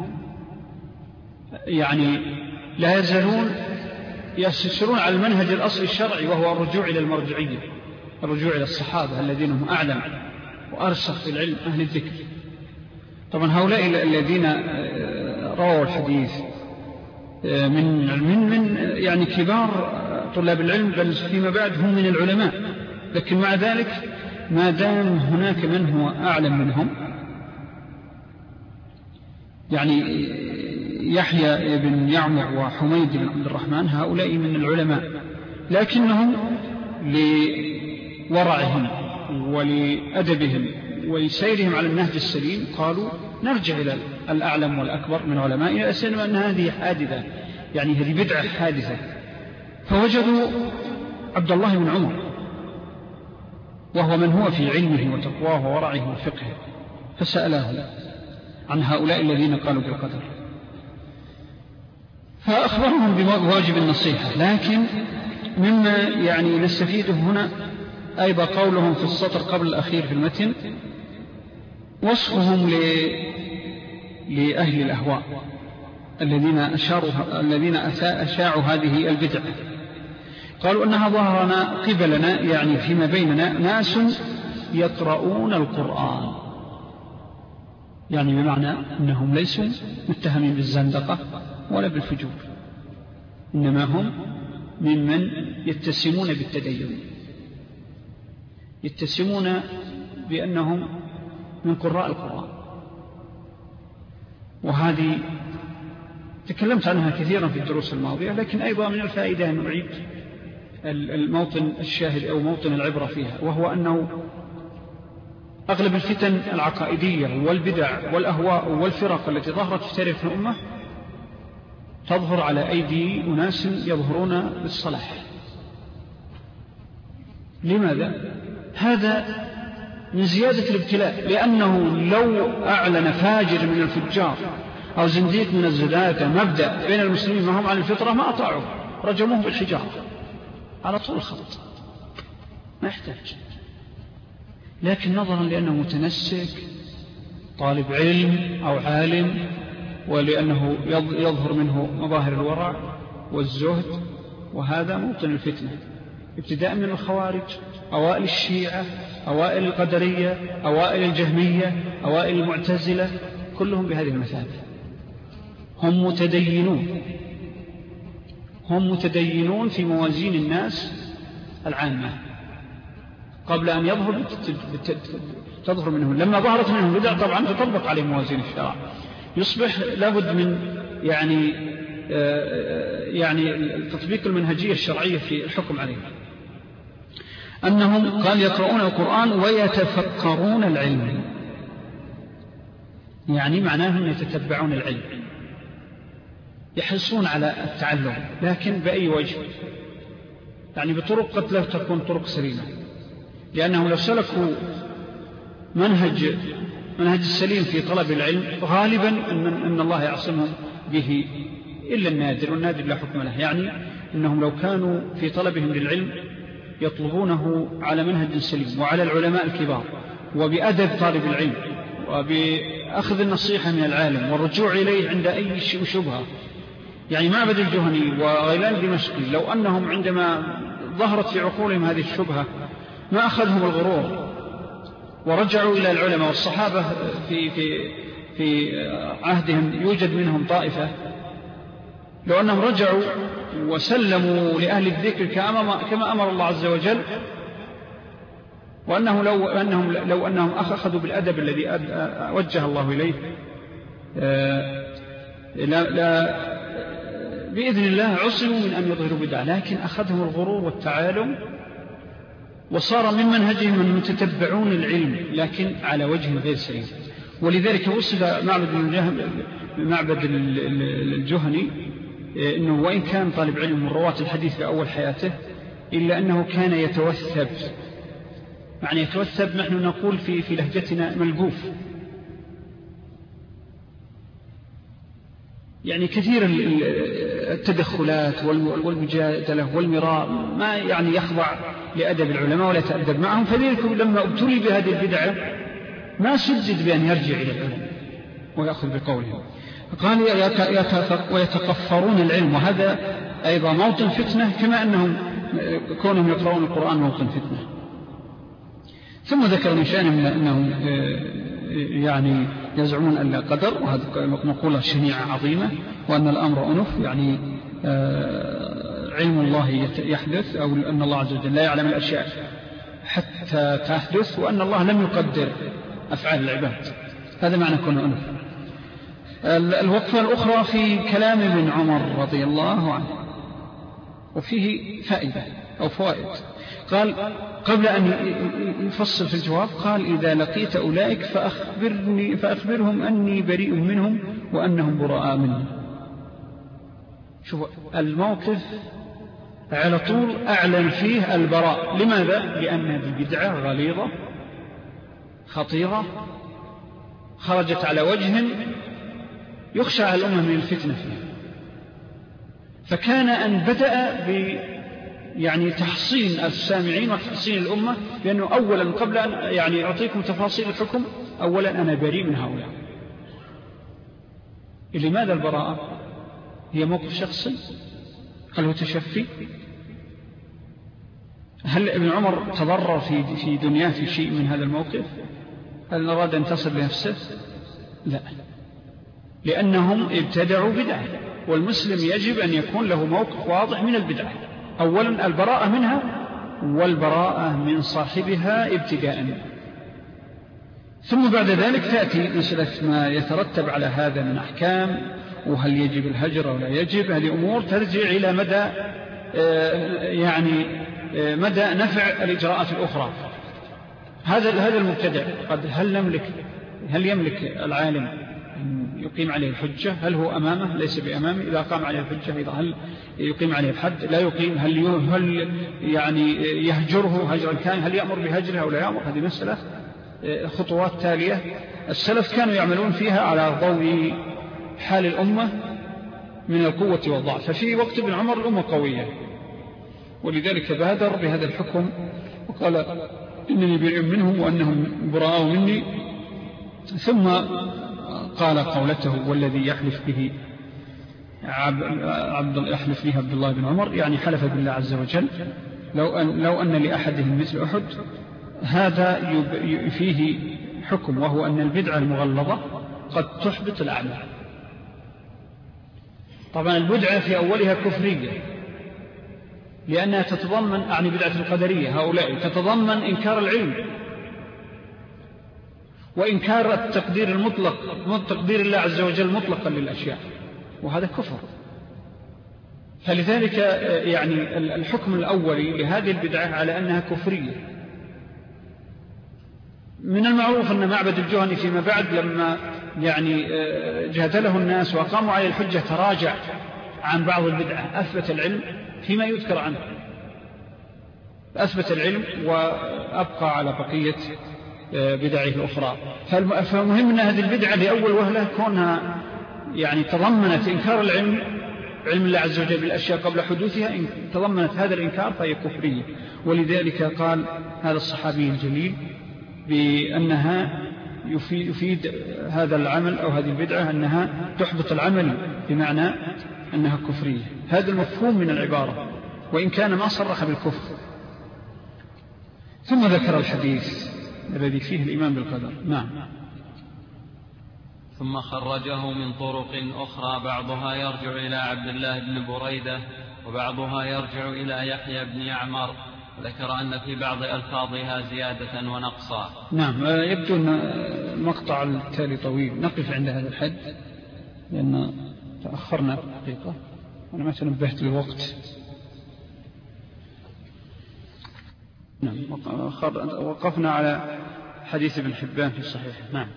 يعني لا يزالون يسيرون على المنهج الأصلي الشرعي، وهو الرجوع إلى المرجعية، الرجوع إلى الصحابة الذين هم أعلم وأرسخ في العلم أهل الذكر. طبعا هؤلاء الذين رووا الحديث من من من يعني كبار طلاب العلم، بل فيما بعد هم من العلماء، لكن مع ذلك ما دام هناك من هو أعلم منهم، يعني يحيى بن يعمر وحميد بن عبد الرحمن هؤلاء من العلماء، لكنهم لورعهم ولأدبهم ولسيرهم على النهج السليم قالوا نرجع إلى الأعلم والأكبر من علمائنا، أسلم أن هذه حادثة، يعني هذه بدعة حادثة. فوجدوا عبد الله بن عمر وهو من هو في علمه وتقواه وورعه وفقهه، فسأله عن هؤلاء الذين قالوا بالقدر، فأخبرهم بواجب النصيحة. لكن مما يعني نستفيده هنا أيضا قولهم في السطر قبل الأخير في المتن وصفهم لأهل الأهواء الذين أشاروا الذين أشاعوا هذه البدعة. قالوا أنها ظهرنا قبلنا، يعني فيما بيننا ناس يقرؤون القرآن، يعني بمعنى أنهم ليسوا متهمين بالزندقة ولا بالفجور، إنما هم ممن يتسمون بالتدين، يتسمون بأنهم من قراء القرآن. وهذه تكلمت عنها كثيرا في الدروس الماضية، لكن أيضا من الفائدة أن نعيد الموطن الشاهد أو موطن العبرة فيها، وهو أنه أغلب الفتن العقائدية والبدع والأهواء والفرق التي ظهرت في تاريخ الأمة تظهر على أيدي أناس يظهرون بالصلاح. لماذا؟ هذا من زيادة الابتلاء، لأنه لو أعلن فاجر من الفجار أو زنديق من الزدادة مبدأ بين المسلمين ما هم على الفطرة ما أطاعوا، رجموه بالحجارة على طول الخط، ما يحتاج. لكن نظرا لأنه متنسك طالب علم أو عالم، ولأنه يظهر منه مظاهر الورع والزهد، وهذا موطن الفتنة، ابتداء من الخوارج، أوائل الشيعة، أوائل القدرية، أوائل الجهمية، أوائل المعتزلة، كلهم بهذه المثابة. هم متدينون، هم متدينون في موازين الناس العامة قبل أن يظهر تظهر منهم. لما ظهرت منهم بدع طبعا تطبق عليه موازين الشرع، يصبح لابد من يعني يعني تطبيق المنهجية الشرعية في الحكم عليه. أنهم قال يقرؤون القرآن ويتفكرون العلم، يعني معناه أنهم يتتبعون العلم، يحرصون على التعلم، لكن بأي وجه؟ يعني بطرق قد لا تكون طرق سليمة، لأنهم لو سلكوا منهج منهج السليم في طلب العلم غالبا أن, أن الله يعصمهم به إلا النادر، والنادر لا حكم له. يعني أنهم لو كانوا في طلبهم للعلم يطلبونه على منهج سليم وعلى العلماء الكبار وبأدب طالب العلم وبأخذ النصيحة من العالم والرجوع إليه عند أي شبهة. يعني معبد الجهني وغيلان دمشقي لو أنهم عندما ظهرت في عقولهم هذه الشبهة ما أخذهم الغرور ورجعوا إلى العلماء والصحابة في, في, في عهدهم يوجد منهم طائفة، لو أنهم رجعوا وسلموا لأهل الذكر كما أمر الله عز وجل، وأنه لو أنهم, لو أنهم أخذوا بالأدب الذي وجه الله إليه لا, لا بإذن الله عصموا من أن يظهروا بدعة، لكن أخذهم الغرور والتعالم وصار من منهجهم أن يتتبعون العلم لكن على وجه غير سليم. ولذلك وصف معبد معبد الجهني أنه وإن كان طالب علم من رواة الحديث في أول حياته إلا أنه كان يتوثب. معنى يتوثب نحن نقول في, في لهجتنا ملقوف، يعني كثير التدخلات والمجادلة والمراء ما يعني يخضع لأدب العلماء ولا يتأدب معهم، فذلك لما ابتلي بهذه البدعة ما سجد بأن يرجع إلى العلم ويأخذ بقولهم. قال ويتقفرون العلم، وهذا أيضا موطن فتنة كما أنهم كونهم يقرؤون القرآن موطن فتنة. ثم ذكر من شأنهم أنهم يعني يزعمون أن لا قدر، وهذا مقولة شنيعة عظيمة، وأن الأمر أنف، يعني علم الله يحدث أو أن الله عز وجل لا يعلم الأشياء حتى تحدث، وأن الله لم يقدر أفعال العباد. هذا معنى كون أنف. الوقفة الأخرى في كلام ابن عمر رضي الله عنه، وفيه فائدة أو فوائد. قال قبل أن يفصل في الجواب قال إذا لقيت أولئك فأخبرني فأخبرهم أني بريء منهم وأنهم براء منهم. شوف الموقف على طول أعلن فيه البراء. لماذا؟ لأن هذه بدعة غليظة خطيرة خرجت على وجه يخشى على الأمة من الفتنة فيها، فكان أن بدأ ب يعني تحصين السامعين وتحصين الأمة، لأنه أولا قبل أن يعني أعطيكم تفاصيل الحكم أولا أنا بريء من هؤلاء. لماذا البراءة؟ هي موقف شخصي؟ هل هو تشفي؟ هل ابن عمر تضرر في في دنياه في شيء من هذا الموقف؟ هل أراد أن تصل بنفسه؟ لا، لأنهم ابتدعوا بدعة، والمسلم يجب أن يكون له موقف واضح من البدعة. أولا البراءة منها والبراءة من صاحبها ابتداء، ثم بعد ذلك تأتي مسألة ما يترتب على هذا من أحكام، وهل يجب الهجر أو لا يجب. هذه أمور ترجع إلى مدى يعني مدى نفع الإجراءات الأخرى. هذا هذا المبتدع قد هل نملك هل يملك العالم أن يقيم عليه الحجة؟ هل هو أمامه؟ ليس بأمامه. إذا قام عليه الحجة هل يقيم عليه الحد؟ لا يقيم. هل هل يعني يهجره هجرا كان؟ هل يأمر بهجره أو لا يأمر؟ هذه مسألة خطوات تالية السلف كانوا يعملون فيها على ضوء حال الأمة من القوة والضعف. ففي وقت ابن عمر الأمة قوية، ولذلك بادر بهذا الحكم وقال إنني بريء منهم وأنهم براء مني. ثم قال قولته والذي يحلف به عبد يحلف به عبد الله بن عمر، يعني حلف بالله عز وجل لو أن, لو أن لأحدهم مثل أحد. هذا فيه حكم، وهو أن البدعة المغلظة قد تحبط الأعمال. طبعا البدعة في أولها كفرية، لأنها تتضمن أعني بدعة القدرية هؤلاء تتضمن إنكار العلم وإنكار التقدير المطلق، تقدير الله عز وجل مطلقا للأشياء، وهذا كفر. فلذلك يعني الحكم الأولي لهذه البدعة على أنها كفرية. من المعروف أن معبد الجهني فيما بعد لما يعني جادله الناس وقاموا عليه الحجة تراجع عن بعض البدعة، أثبت العلم فيما يذكر عنه، أثبت العلم وأبقى على بقية بدعه الأخرى. فالمهم أن هذه البدعة لأول وهلة كونها يعني تضمنت إنكار العلم، علم الله عز وجل بالأشياء قبل حدوثها، إن تضمنت هذا الإنكار فهي كفرية. ولذلك قال هذا الصحابي الجليل بأنها يفيد, يفيد هذا العمل أو هذه البدعة أنها تحبط العمل، بمعنى أنها كفرية. هذا المفهوم من العبارة وإن كان ما صرح بالكفر. ثم ذكر الحديث الذي فيه الإيمان بالقدر. نعم. ثم خرجه من طرق أخرى بعضها يرجع إلى عبد الله بن بريدة وبعضها يرجع إلى يحيى بن يعمر، ذكر أن في بعض ألفاظها زيادة ونقصا. نعم. يبدو أن المقطع التالي طويل، نقف عند هذا الحد لأن تأخرنا في الحقيقة، أنا ما تنبهت للوقت. نعم. وقفنا على حديث ابن حبان في الصحيح. نعم.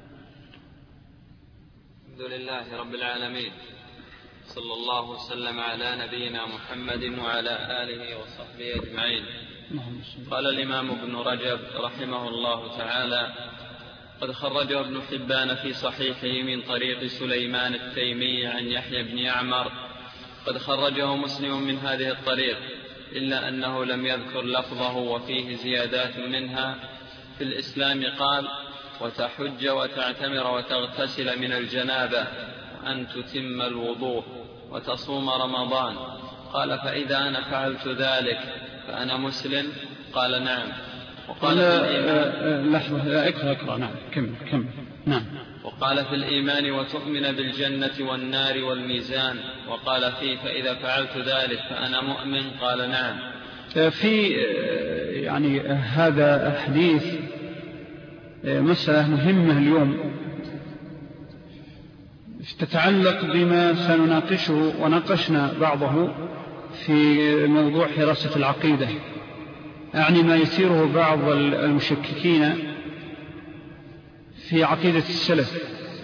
الحمد لله رب العالمين، صلى الله وسلم على نبينا محمد وعلى آله وصحبه أجمعين. قال الإمام ابن رجب رحمه الله تعالى: قد خرجه ابن حبان في صحيحه من طريق سليمان التيمي عن يحيى بن يعمر. قد خرجه مسلم من هذه الطريق، إلا أنه لم يذكر لفظه وفيه زيادات منها. في الإسلام قال: وتحج وتعتمر وتغتسل من الجنابة وأن تتم الوضوء وتصوم رمضان. قال: فإذا أنا فعلت ذلك فأنا مسلم؟ قال: نعم. وقال في الإيمان لحظة اقرأ اقرأ نعم كمل كمل نعم. وقال في الإيمان: وتؤمن بالجنة والنار والميزان. وقال فيه: فإذا فعلت ذلك فأنا مؤمن؟ قال: نعم. في يعني هذا الحديث مسألة مهمة اليوم تتعلق بما سنناقشه وناقشنا بعضه في موضوع حراسة العقيدة، يعني ما يثيره بعض المشككين في عقيدة السلف.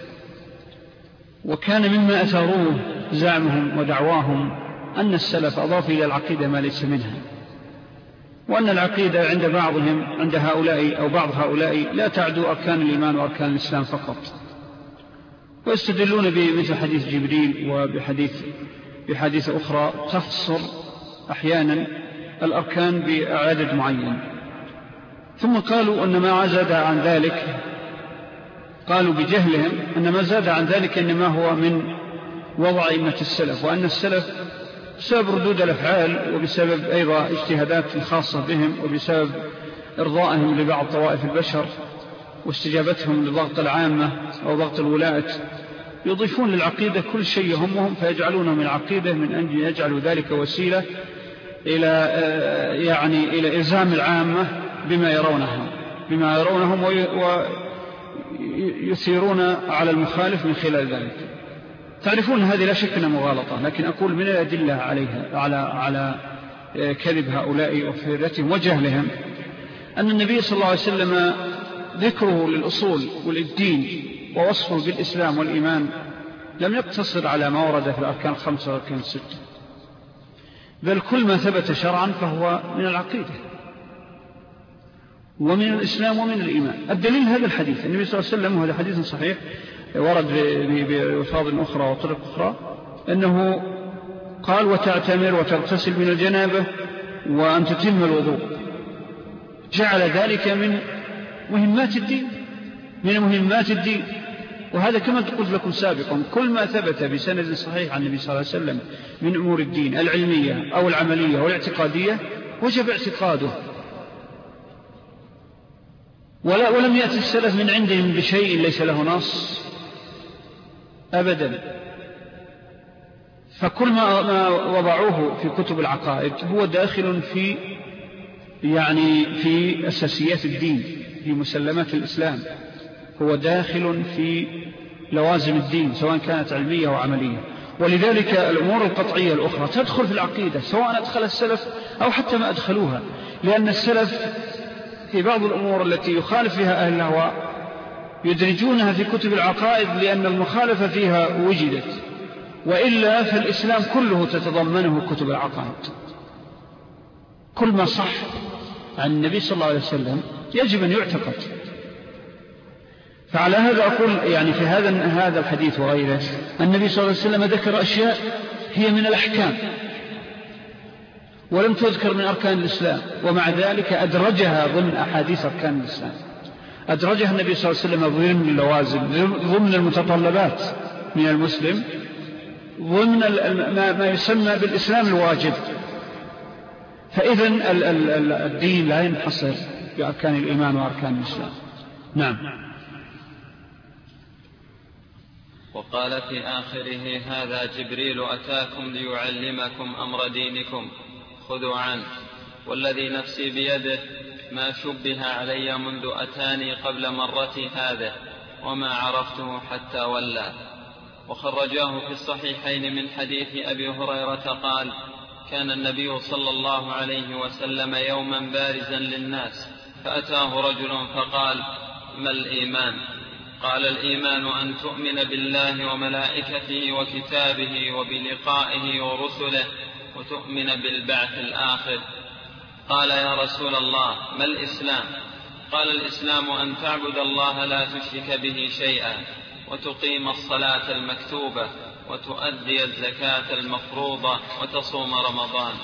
وكان مما أثاروه زعمهم ودعواهم أن السلف أضاف إلى العقيدة ما ليس منها، وأن العقيدة عند بعضهم عند هؤلاء أو بعض هؤلاء لا تعدو أركان الإيمان وأركان الإسلام فقط، ويستدلون بمثل حديث جبريل وبحديث بحديث أخرى تفسر أحيانا الأركان بعدد معين. ثم قالوا أن ما زاد عن ذلك، قالوا بجهلهم أن ما زاد عن ذلك إنما هو من وضع أئمة السلف، وأن السلف بسبب ردود الأفعال وبسبب أيضا اجتهادات خاصة بهم وبسبب إرضائهم لبعض طوائف البشر واستجابتهم لضغط العامة أو ضغط الولاة يضيفون للعقيدة كل شيء يهمهم فيجعلونه من العقيدة، من أن يجعلوا ذلك وسيلة إلى يعني إلى إلزام العامة بما يرونهم بما يرونهم ويثيرون على المخالف من خلال ذلك. تعرفون هذه لا شك أنها مغالطة، لكن أقول من الأدلة عليها على على كذب هؤلاء وفرتهم وجهلهم أن النبي صلى الله عليه وسلم ذكره للأصول والدين ووصفه بالإسلام والإيمان لم يقتصر على ما ورد في الأركان الخمسة والأركان الستة، بل كل ما ثبت شرعا فهو من العقيدة ومن الإسلام ومن الإيمان. الدليل هذا الحديث النبي صلى الله عليه وسلم، وهذا حديث صحيح ورد بألفاظ أخرى وطرق أخرى، أنه قال: وتعتمر وتغتسل من الجنابة وأن تتم الوضوء. جعل ذلك من مهمات الدين من مهمات الدين وهذا كما قلت لكم سابقا، كل ما ثبت بسند صحيح عن النبي صلى الله عليه وسلم من أمور الدين العلمية أو العملية أو الاعتقادية وجب اعتقاده، ولا ولم يأتي السلف من عندهم بشيء ليس له نص أبدا. فكل ما وضعوه في كتب العقائد هو داخل في يعني في أساسيات الدين، في مسلمات الإسلام، هو داخل في لوازم الدين سواء كانت علمية أو عملية. ولذلك الأمور القطعية الأخرى تدخل في العقيدة سواء أدخل السلف أو حتى ما أدخلوها، لأن السلف في بعض الأمور التي يخالف فيها أهل الهوى يدرجونها في كتب العقائد لأن المخالفة فيها وجدت، وإلا فالإسلام كله تتضمنه كتب العقائد. كل ما صح عن النبي صلى الله عليه وسلم يجب أن يعتقد. فعلى هذا أقول يعني في هذا هذا الحديث وغيره النبي صلى الله عليه وسلم ذكر أشياء هي من الأحكام ولم تذكر من أركان الإسلام، ومع ذلك أدرجها ضمن أحاديث أركان الإسلام، أدرجها النبي صلى الله عليه وسلم ضمن اللوازم، ضمن المتطلبات من المسلم، ضمن ما يسمى بالإسلام الواجب. فإذا الدين لا ينحصر بأركان الإيمان وأركان الإسلام. نعم. وقال في آخره: هذا جبريل أتاكم ليعلمكم أمر دينكم خذوا عنه، والذي نفسي بيده ما شبه علي منذ أتاني قبل مرتي هذه وما عرفته حتى ولى. وخرجاه في الصحيحين من حديث أبي هريرة قال: كان النبي صلى الله عليه وسلم يوما بارزا للناس فأتاه رجل فقال: ما الإيمان؟ قال: الإيمان أن تؤمن بالله وملائكته وكتابه وبلقائه ورسله وتؤمن بالبعث الآخر. قال: يا رسول الله ما الإسلام؟ قال: الإسلام أن تعبد الله لا تشرك به شيئا وتقيم الصلاة المكتوبة وتؤدي الزكاة المفروضة وتصوم رمضان.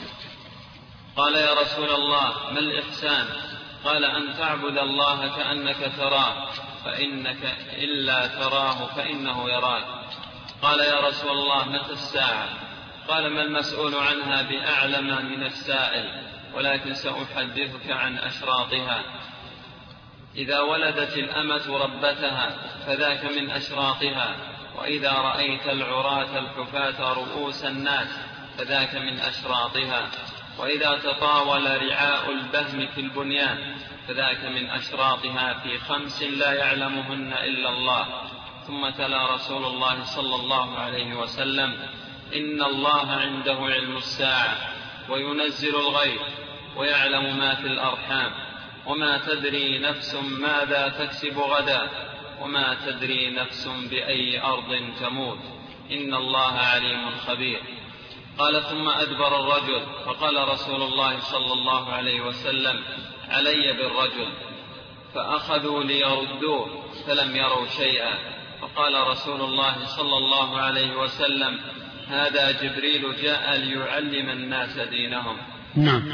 قال: يا رسول الله ما الإحسان؟ قال: أن تعبد الله كأنك تراه فإنك إلا تراه فإنه يراك. قال: يا رسول الله متى الساعة؟ قال: ما المسؤول عنها بأعلم من السائل، ولكن سأحدثك عن أشراطها. إذا ولدت الأمة ربتها فذاك من أشراطها، وإذا رأيت العراة الحفاة رؤوس الناس فذاك من أشراطها، وإذا تطاول رعاء البهم في البنيان فذاك من أشراطها في خمس لا يعلمهن إلا الله. ثم تلا رسول الله صلى الله عليه وسلم: إن الله عنده علم الساعة وينزل الغيث ويعلم ما في الأرحام وما تدري نفس ماذا تكسب غدا وما تدري نفس بأي أرض تموت إن الله عليم خبير. قال: ثم أدبر الرجل فقال رسول الله صلى الله عليه وسلم: علي بالرجل. فأخذوا ليردوه فلم يروا شيئا. فقال رسول الله صلى الله عليه وسلم: هذا جبريل جاء ليعلم الناس دينهم. نعم.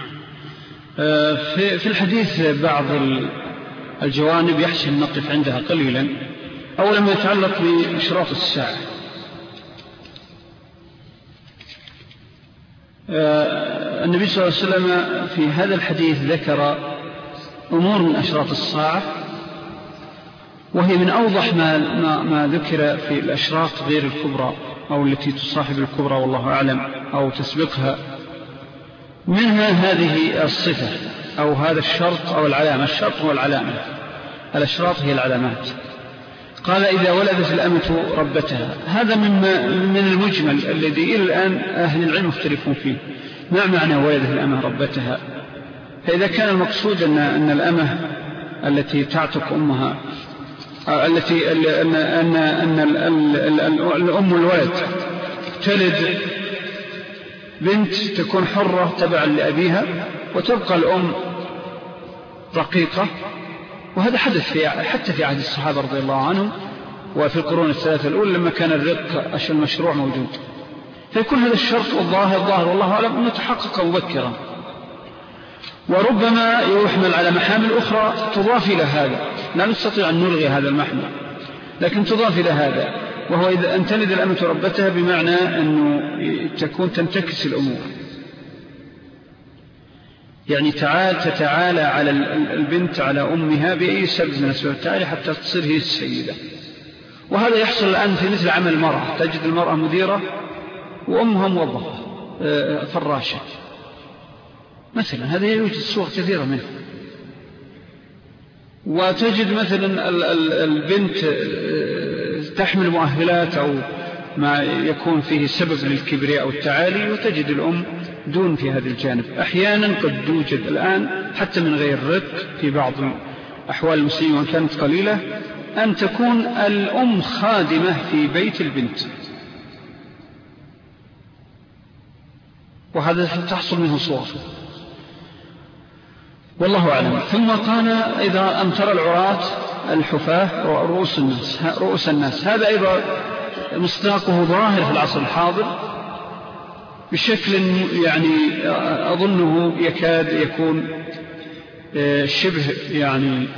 في الحديث بعض الجوانب يحسن نقف عندها قليلا. أولا ما يتعلق بإشراط الساعة. النبي صلى الله عليه وسلم في هذا الحديث ذكر أمور من أشراط الساعة، وهي من أوضح ما, ما, ما ذكر في الأشراط غير الكبرى أو التي تصاحب الكبرى والله أعلم أو تسبقها. منها هذه الصفة أو هذا الشرط أو العلامة. الشرط هو العلامة، الأشراط هي العلامات. قال: إذا ولدت الأمة ربتها. هذا من المجمل الذي إلى الآن أهل العلم مختلفون فيه. ما معنى ولدت الأمة ربتها؟ فإذا كان المقصود أن, أن الأمة التي تعتق أمها التي أن, أن, أن الأم الولد تلد بنت تكون حرة تبعا لأبيها وتبقى الأم رقيقة، وهذا حدث في حتى في عهد الصحابة رضي الله عنهم وفي القرون الثلاثة الأولى لما كان الرق المشروع موجود. فيكون هذا الشرط والله الظاهر والله أعلم أنه تحقق مبكرا، وربما يحمل على محامل أخرى تضاف إلى هذا. لا نستطيع أن نلغي هذا المحمل، لكن تضاف إلى هذا، وهو إذا أن تلد الأمة ربتها بمعنى أنه تكون تنتكس الأمور، يعني تعال تتعالى على البنت على أمها بأي سبب من الأسباب التالية حتى تصير هي السيدة. وهذا يحصل الآن في مثل عمل المرأة، تجد المرأة مديرة وأمها موظفة فراشة مثلا، هذا يوجد صور كثيرة منه. وتجد مثلا البنت تحمل مؤهلات أو ما يكون فيه سبب للكبرياء أو التعالي، وتجد الأم دون في هذا الجانب. أحيانا قد توجد الآن حتى من غير رق في بعض أحوال المسلمين وإن كانت قليلة، أن تكون الأم خادمة في بيت البنت، وهذا تحصل منه صور والله أعلم. ثم قال إذا أمتر العراة الحفاة رؤوس الناس, رؤوس الناس هذا أيضا مصداقه ظاهر في العصر الحاضر بشكل يعني أظنه يكاد يكون شبه يعني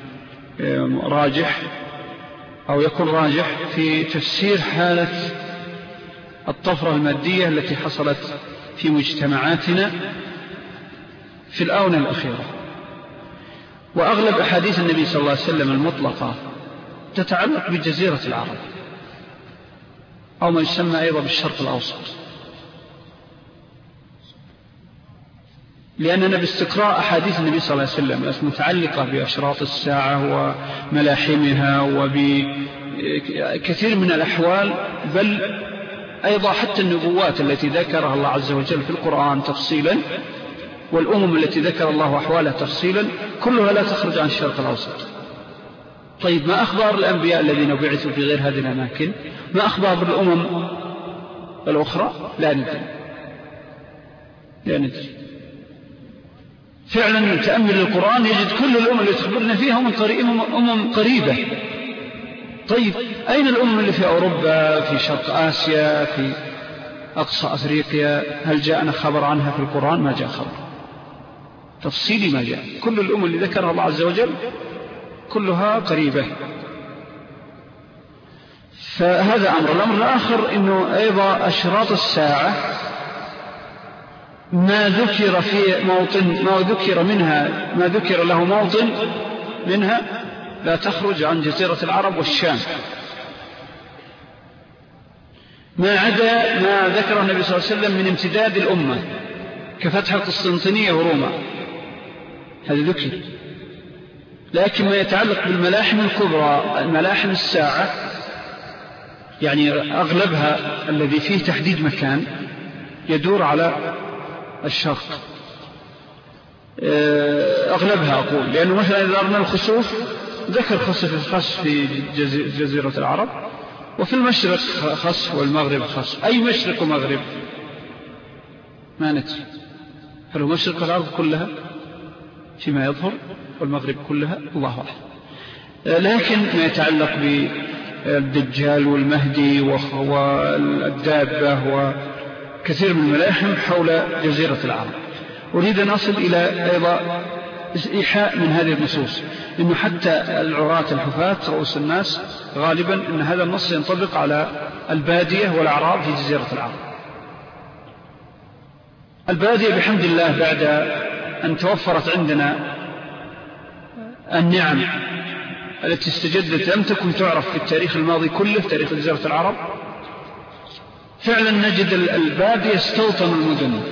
راجح أو يكون راجح في تفسير حالة الطفرة المادية التي حصلت في مجتمعاتنا في الآونة الأخيرة. وأغلب أحاديث النبي صلى الله عليه وسلم المطلقة تتعلق بجزيرة العرب أو ما يسمى أيضا بالشرق الأوسط، لأننا باستقراء أحاديث النبي صلى الله عليه وسلم المتعلقة بأشراط الساعة وملاحمها وبكثير من الأحوال، بل أيضا حتى النبوات التي ذكرها الله عز وجل في القرآن تفصيلا والأمم التي ذكر الله أحوالها تفصيلا، كلها لا تخرج عن الشرق الأوسط. طيب ما أخبار الأنبياء الذين بعثوا في غير هذه الأماكن؟ ما أخبار الأمم الأخرى؟ لا ندري لا ندري فعلا تأمل القرآن يجد كل الأمم اللي تخبرنا فيها أمم قريبة. طيب أين الأمم اللي في أوروبا، في شرق آسيا، في أقصى أفريقيا؟ هل جاءنا خبر عنها في القرآن؟ ما جاء خبر تفصيلي، ما جاء. كل الأمم اللي ذكرها الله عز وجل كلها قريبة. فهذا أمر. الأمر الآخر أنه أيضا أشراط الساعة ما ذكر في موطن ما ذكر منها ما ذكر له موطن منها لا تخرج عن جزيرة العرب والشام، ما عدا ما ذكره النبي صلى الله عليه وسلم من امتداد الأمة كفتح القسطنطينية وروما، هذا ذكر. لكن ما يتعلق بالملاحم الكبرى، الملاحم الساعة، يعني أغلبها الذي فيه تحديد مكان يدور على الشرق، أغلبها أقول، لأنه مثلا إذا أردنا الخسوف ذكر خسف الخسف في جزيرة العرب، وفي المشرق خسف والمغرب خسف. أي مشرق ومغرب؟ ما ندري. هل هو مشرق العرب كلها فيما يظهر والمغرب كلها؟ الله أعلم. لكن ما يتعلق بالدجال والمهدي والدابة وكثير من الملاحم حول جزيرة العرب. أريد أن أصل إلى أيضا إيحاء من هذه النصوص، إنه حتى العراة الحفاة رؤوس الناس غالبا إن هذا النص ينطبق على البادية والأعراب في جزيرة العرب. البادية بحمد الله بعد أن توفرت عندنا النعم التي استجدت لم تكن تعرف في التاريخ الماضي كله، في تاريخ جزيرة العرب، فعلا نجد البادية استوطنوا المدن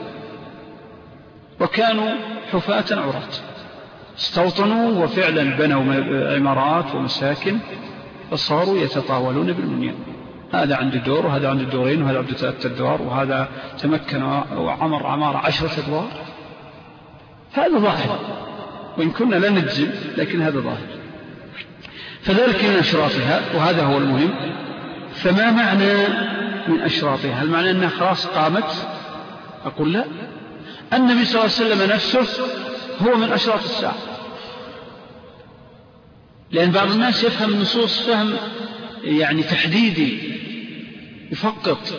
وكانوا حفاة عراة، استوطنوا وفعلا بنوا عمارات ومساكن فصاروا يتطاولون بالبنيان، هذا عنده دور وهذا عنده دورين وهذا عنده ثلاثة أدوار وهذا تمكن وعمر عمارة عشرة أدوار. هذا ظاهر وإن كنا لا نجزم، لكن هذا ظاهر. فذلك من أشراطها، وهذا هو المهم. فما معنى من أشراطها؟ هل معنى أنها خلاص قامت؟ أقول لا. النبي صلى الله عليه وسلم نفسه هو من أشراط الساعة، لأن بعض الناس يفهم النصوص فهم يعني تحديدي يفقط،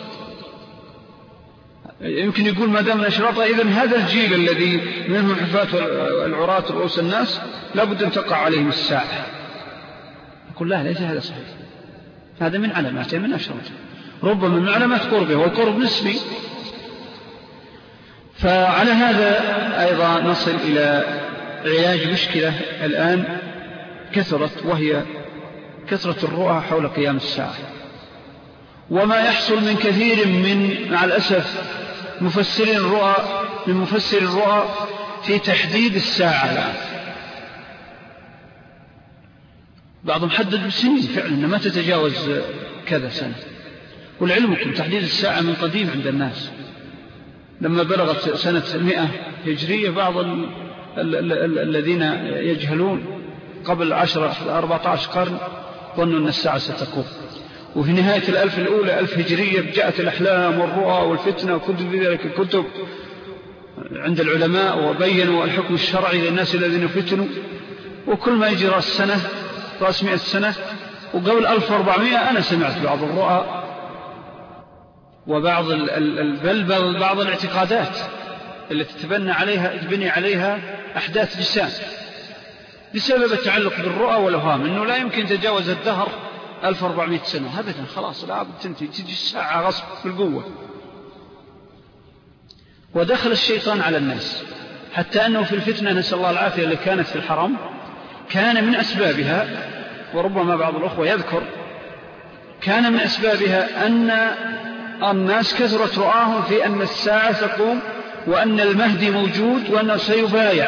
يمكن يقول ما دام من أشراطها إذن هذا الجيل الذي منهم حفاة العراة رؤوس الناس لابد أن تقع عليهم الساعة. أقول لا، ليس هذا صحيح، هذا من علامات من أشراطها، ربما من علامات قربه، والقرب نسبي. فعلى هذا أيضا نصل إلى علاج مشكلة الآن كثرت، وهي كثرة الرؤى حول قيام الساعة، وما يحصل من كثير من مع الأسف مفسرين الرؤى من مفسر الرؤى في تحديد الساعة الآن. بعضهم حدد بسنين فعلا ما تتجاوز كذا سنة، والعلمكم تحديد الساعة من قديم عند الناس. لما بلغت سنة المئة هجرية بعض الذين يجهلون قبل عشرة أربعة عشر قرن ظنوا أن الساعة ستقوم. وفي نهاية الألف الأولى ألف هجرية جاءت الأحلام والرؤى والفتنة وكتب ذلك الكتب عند العلماء وبينوا الحكم الشرعي للناس الذين فتنوا. وكل ما يجي رأس سنة رأس مئة سنة وقبل ألف وأربعمائة أنا سمعت بعض الرؤى وبعض بل بعض الاعتقادات التي تبنى عليها تبني عليها أحداث جسام بسبب التعلق بالرؤى والأوهام أنه لا يمكن تجاوز الدهر ألف وأربعمائة سنة أبدا، خلاص لا تنتهي، تجي الساعة غصب بالقوة. ودخل الشيطان على الناس حتى أنه في الفتنة نسأل الله العافية اللي كانت في الحرم كان من أسبابها، وربما بعض الأخوة يذكر، كان من أسبابها أن الناس كثرت رؤاهم في أن الساعة تقوم وأن المهدي موجود وأنه سيبايع.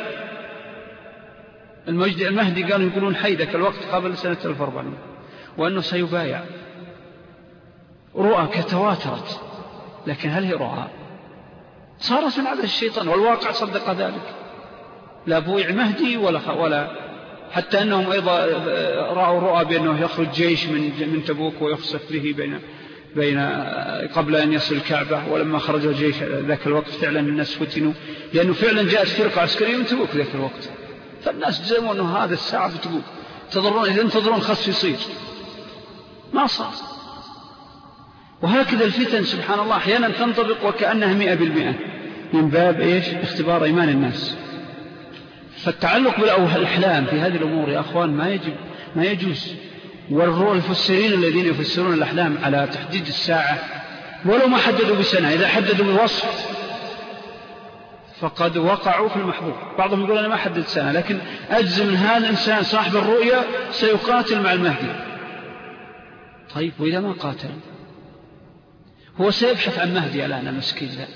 المهدي قالوا يقولون حي ذاك الوقت قبل سنة ألف وأربعمائة وأنه سيبايع. رؤى كتواترت، لكن هل هي رؤى؟ صارت من عبث الشيطان، والواقع صدق ذلك. لا بويع مهدي ولا ولا حتى أنهم أيضا رأوا رؤى بأنه يخرج جيش من من تبوك ويخسف به بين بين قبل أن يصل الكعبة. ولما خرج الجيش ذاك الوقت فعلا الناس فتنوا، لأنه فعلا جاءت فرقة عسكرية من تبوك ذاك الوقت، فالناس جزموا أنه هذا الساعة بتبوك، تضرون إذا انتظرون خصف يصير، ما صار. وهكذا الفتن سبحان الله أحيانا تنطبق وكأنها مئة بالمئة من باب إيش؟ اختبار إيمان الناس. فالتعلق بالأحلام في هذه الأمور يا أخوان ما يجب ما يجوز. والمفسرين الذين يفسرون الأحلام على تحديد الساعة ولو ما حددوا بسنة، إذا حددوا بوصف فقد وقعوا في المحظور. بعضهم يقول أنا ما حدد سنة، لكن أجزم من هذا الإنسان صاحب الرؤيا سيقاتل مع المهدي. طيب وإذا ما قاتل هو سيبحث عن مهدي الآن المسكين، لا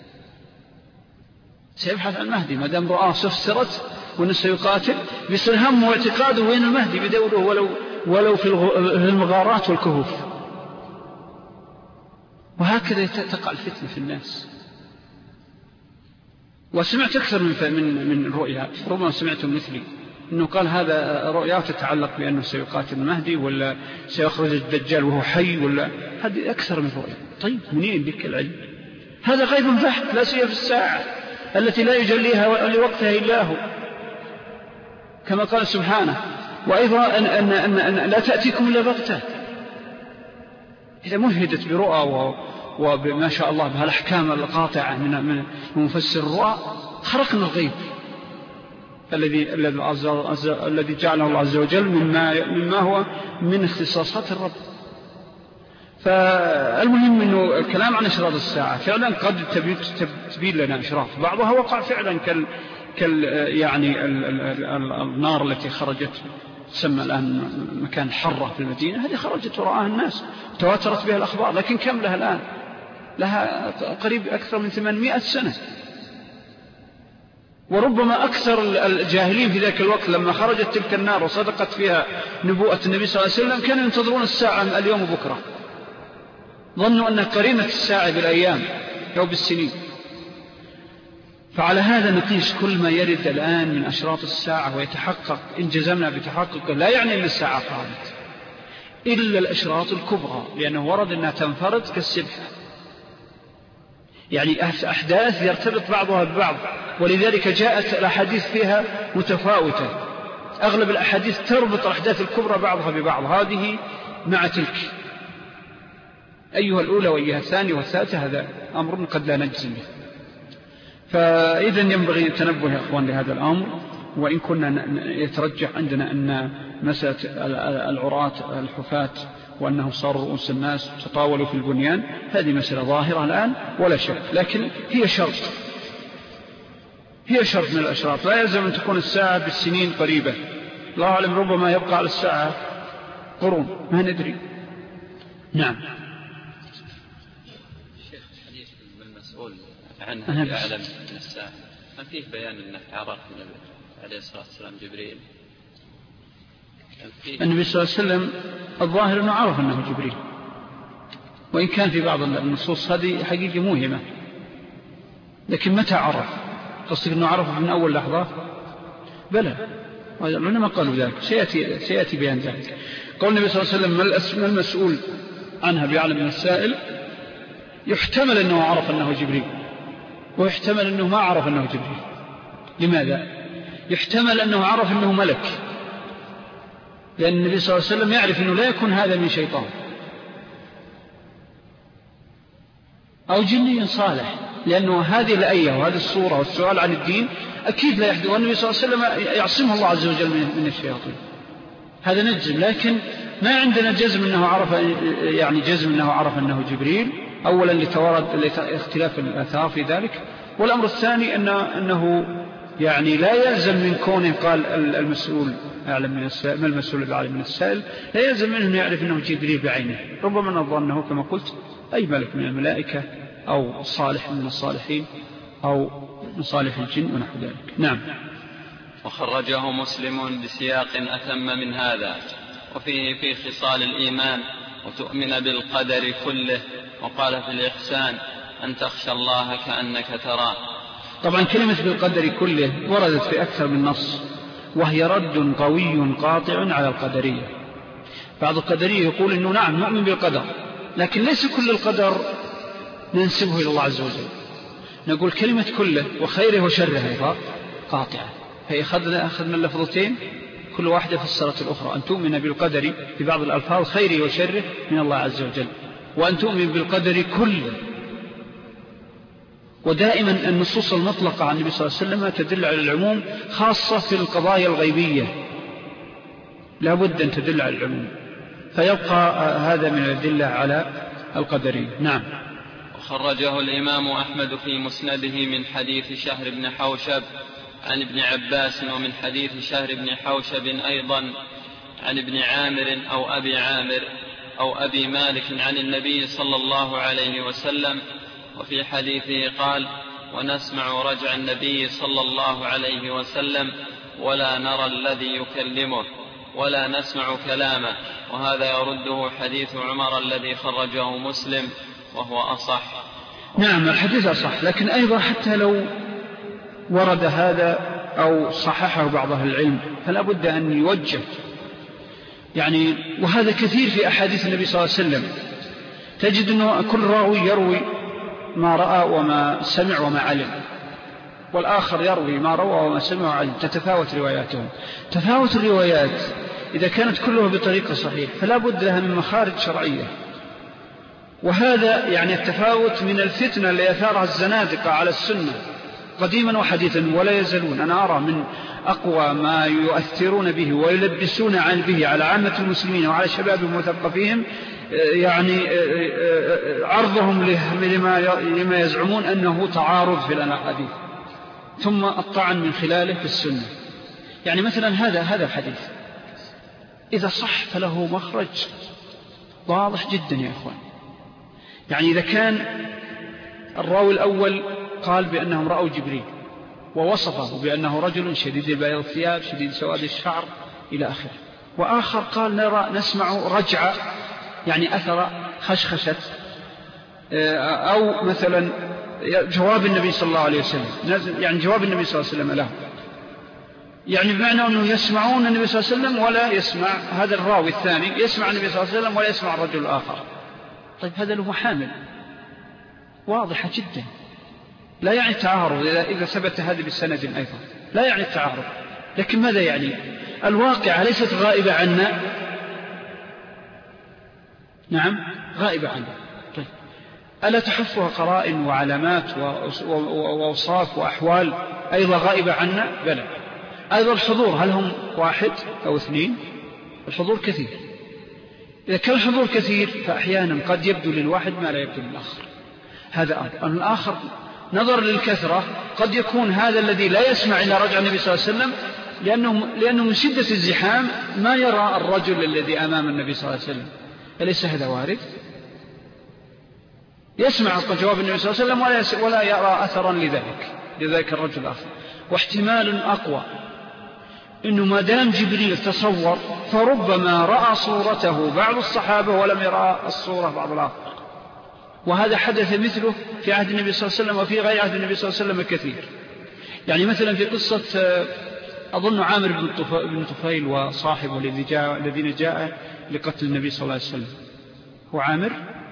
سيبحث عن مهدي ما دام رؤاه سفسرت وأنه سيقاتل، بيصير همه واعتقاده وين المهدي بدوره ولو ولو في المغارات والكهوف. وهكذا تقع الفتنة في الناس. وسمعت أكثر من من من رؤيا، ربما سمعتم مثلي أنه قال هذا رؤيا تتعلق بأنه سيقاتل المهدي ولا سيخرج الدجال وهو حي، ولا هذه أكثر من رؤيا. طيب منين بك العلم؟ هذا غيب بحت، لا سيما في الساعة التي لا يجليها لوقتها إلا هو، كما قال سبحانه وأيضا أن, أن, أن, أن لا تأتيكم إلا بغتة. إذا مهدت برؤى وبما شاء الله بها الأحكام القاطعة من من مفسر الرؤى خرقنا الغيب الذي الذي جعله الله عز وجل مما مما هو من اختصاصات الرب. فالمهم انه الكلام عن اشراط الساعه فعلا قد تبين لنا اشراط، بعضها وقع فعلا كال كال يعني ال ال ال النار التي خرجت تسمى الان مكان حره في المدينه، هذه خرجت ورآها الناس تواترت بها الاخبار، لكن كم لها الان؟ لها قريب اكثر من ثمانمائة سنه. وربما أكثر الجاهلين في ذاك الوقت لما خرجت تلك النار وصدقت فيها نبوءة النبي صلى الله عليه وسلم كانوا ينتظرون الساعة اليوم وبكرة، ظنوا أن قرينة الساعة بالأيام أو بالسنين. فعلى هذا نقيس كل ما يرد الآن من أشراط الساعة ويتحقق إن جزمنا بتحقق، لا يعني أن الساعة قامت إلا الأشراط الكبرى، لأنه ورد أنها تنفرد كالسبحة، يعني أحداث يرتبط بعضها ببعض، ولذلك جاءت الأحاديث فيها متفاوتة. أغلب الأحاديث تربط الأحداث الكبرى بعضها ببعض، هذه مع تلك، أيها الأولى وأيها الثانية والثالثة، هذا أمر قد لا نجزم به. فإذا ينبغي التنبه يا أخوان لهذا الأمر. وإن كنا يترجح عندنا أن مسألة العراة الحفاة وأنهم صاروا رؤوس الناس تطاولوا في البنيان، هذه مسألة ظاهرة الآن ولا شك، لكن هي شرط هي شرط من الأشراط، لا يلزم أن تكون الساعة بالسنين قريبة، الله أعلم ربما يبقى على الساعة قرون ما ندري. نعم. الشيخ حديث المسؤول عنها يعلم من الساعة، ما فيه بيان أنه عرف النبي عليه الصلاة والسلام جبريل؟ النبي صلى الله عليه وسلم الظاهر أنه عرف أنه جبريل، وإن كان في بعض النصوص هذه حقيقة موهمة، لكن متى عرف؟ قصدك أنه عرفه من أول لحظة؟ بلى، العلماء قالوا ذلك، سيأتي, سيأتي بيان ذلك. قول النبي صلى الله عليه وسلم: ما المسؤول عنها بأعلم من السائل. يحتمل أنه عرف أنه جبريل، ويحتمل أنه ما عرف أنه جبريل. لماذا؟ يحتمل أنه عرف أنه ملك، لأن النبي صلى الله عليه وسلم يعرف أنه لا يكون هذا من شيطان أو جني صالح، لأنه هذه الآية وهذه الصورة والسؤال عن الدين أكيد لا يحدث، والنبي صلى الله عليه وسلم يعصمه الله عز وجل من الشياطين. هذا نجزم، لكن ما عندنا جزم أنه عرف، يعني جزم أنه عرف أنه جبريل، أولا لتوارد اختلاف الآثار في ذلك، والأمر الثاني أنه, أنه يعني لا يلزم من كونه قال المسؤول أعلم من السائل، ما المسؤول بأعلم من السائل، لا يلزم منه أن يعرف أنه جبريل بعينه، ربما نظنه كما قلت أي ملك من الملائكة أو صالح من الصالحين أو من صالح الجن ونحو ذلك. نعم. وخرجه مسلم بسياق أتم من هذا، وفيه في خصال الإيمان: وتؤمن بالقدر كله، وقال في الإحسان: أن تخشى الله كأنك تراه. طبعا كلمة بالقدر كله وردت في أكثر من نص، وهي رد قوي قاطع على القدرية. بعض القدرية يقول إنه نعم نؤمن بالقدر، لكن ليس كل القدر ننسبه إلى الله عز وجل. نقول كلمة كله وخيره وشره قاطعة، فأخذنا أخذنا اللفظتين كل واحدة فسرت الأخرى. أن تؤمن بالقدر في بعض الألفاظ خيره وشره من الله عز وجل، وأن تؤمن بالقدر كله. ودائما النصوص المطلقة عن النبي صلى الله عليه وسلم تدل على العموم، خاصة في القضايا الغيبية لا بد أن تدل على العموم، فيبقى هذا من الأدلة على القدرية. نعم. وخرجه الإمام أحمد في مسنده من حديث شهر بن حوشب عن ابن عباس، ومن حديث شهر بن حوشب أيضا عن ابن عامر أو أبي عامر أو أبي مالك عن النبي صلى الله عليه وسلم. وفي حديثه قال: ونسمع رجع النبي صلى الله عليه وسلم ولا نرى الذي يكلمه ولا نسمع كلامه. وهذا يرده حديث عمر الذي خرجه مسلم وهو أصح. نعم الحديث أصح، لكن أيضا حتى لو ورد هذا أو صححه بعض أهل العلم فلا بد أن يوجه، يعني وهذا كثير في أحاديث النبي صلى الله عليه وسلم، تجد أنه كل راوي يروي ما رأى وما سمع وما علم، والآخر يروي ما روى وما سمع وعلم، تتفاوت رواياتهم. تفاوت الروايات إذا كانت كلها بطريقة صحيح فلا بد لها من مخارج شرعية، وهذا يعني التفاوت من الفتنة اللي أثارها الزنادقة على السنة قديما وحديثا ولا يزالون. أنا أرى من أقوى ما يؤثرون به ويلبسون عن به على عامة المسلمين وعلى شبابهم ومثقفيهم يعني عرضهم لما يزعمون أنه تعارض في الأحاديث، ثم الطعن من خلاله في السنة. يعني مثلا هذا هذا الحديث إذا صح فله مخرج واضح جدا يا إخوان. يعني إذا كان الراوي الأول قال بأنهم رأوا جبريل ووصفه بأنه رجل شديد بياض الثياب شديد سواد الشعر إلى آخره، وآخر قال نرى نسمع رجع يعني أثر خشخشة، أو مثلا جواب النبي صلى الله عليه وسلم، يعني جواب النبي صلى الله عليه وسلم له، يعني بمعنى أنه يسمعون النبي صلى الله عليه وسلم ولا يسمع هذا الراوي الثاني، يسمع النبي صلى الله عليه وسلم ولا يسمع الرجل الآخر. طيب هذا له محامل واضحة جدا، لا يعني التعارض إذا ثبت هذا بالسند أيضا، لا يعني التعارض، لكن ماذا يعني؟ الواقع ليست غائبة عنا. نعم غائبة عنا. طيب ألا تحفها قرائن وعلامات وأوصاف وأحوال أيضا غائبة عنا؟ بلى. أيضا الحضور، هل هم واحد أو اثنين؟ الحضور كثير. إذا كان الحضور كثير فأحيانا قد يبدو للواحد ما لا يبدو للآخر. هذا أمر. الآخر نظر للكثرة قد يكون هذا الذي لا يسمع إلا رجع النبي صلى الله عليه وسلم لأنه, لأنه من شدة الزحام ما يرى الرجل الذي أمام النبي صلى الله عليه وسلم. أليس هذا وارد؟ يسمع جواب النبي صلى الله عليه وسلم ولا يرى أثرا لذلك لذلك الرجل الآخر. واحتمال أقوى إنه ما دام جبريل تصور فربما رأى صورته بعض الصحابة ولم يرى الصورة بعض الآخر، وهذا حدث مثله في عهد النبي صلى الله عليه وسلم وفي غير عهد النبي صلى الله عليه وسلم كثير. يعني مثلا في قصة أظن عامر بن طفيل وصاحبه الذين جاء لقتل النبي صلى الله عليه وسلم، هو عامر،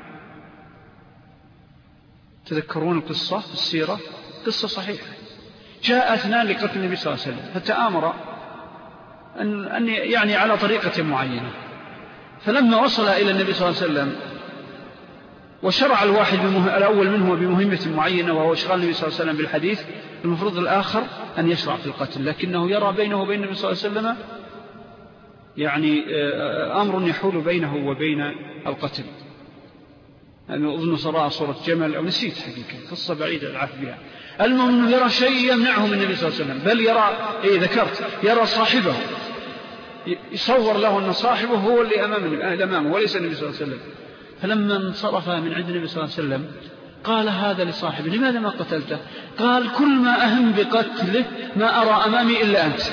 تذكرون القصة في السيرة، قصة صحيحة، جاء اثنان لقتل النبي صلى الله عليه وسلم، فتآمر أن, أن يعني على طريقة معينة، فلما وصل إلى النبي صلى الله عليه وسلم وشرع الواحد الأول منه بمهمة معينة وهو إشغال النبي صلى الله عليه وسلم بالحديث، المفروض الآخر أن يشرع في القتل، لكنه يرى بينه وبين النبي صلى الله عليه وسلم يعني أمر يحول بينه وبين القتل. أنا أظن صراع صورة جمل أو نسيت حقيقة، قصة بعيدة العهد بها. المهم أنه يرى شيء يمنعه من النبي صلى الله عليه وسلم، بل يرى إيه ذكرت يرى صاحبه، يصور له أن صاحبه هو اللي أمامه, أمامه وليس النبي صلى الله عليه وسلم. فلما انصرف من عند النبي صلى الله عليه وسلم قال هذا لصاحبه لماذا ما قتلته؟ قال كل ما أهم بقتله ما أرى أمامي إلا أنت،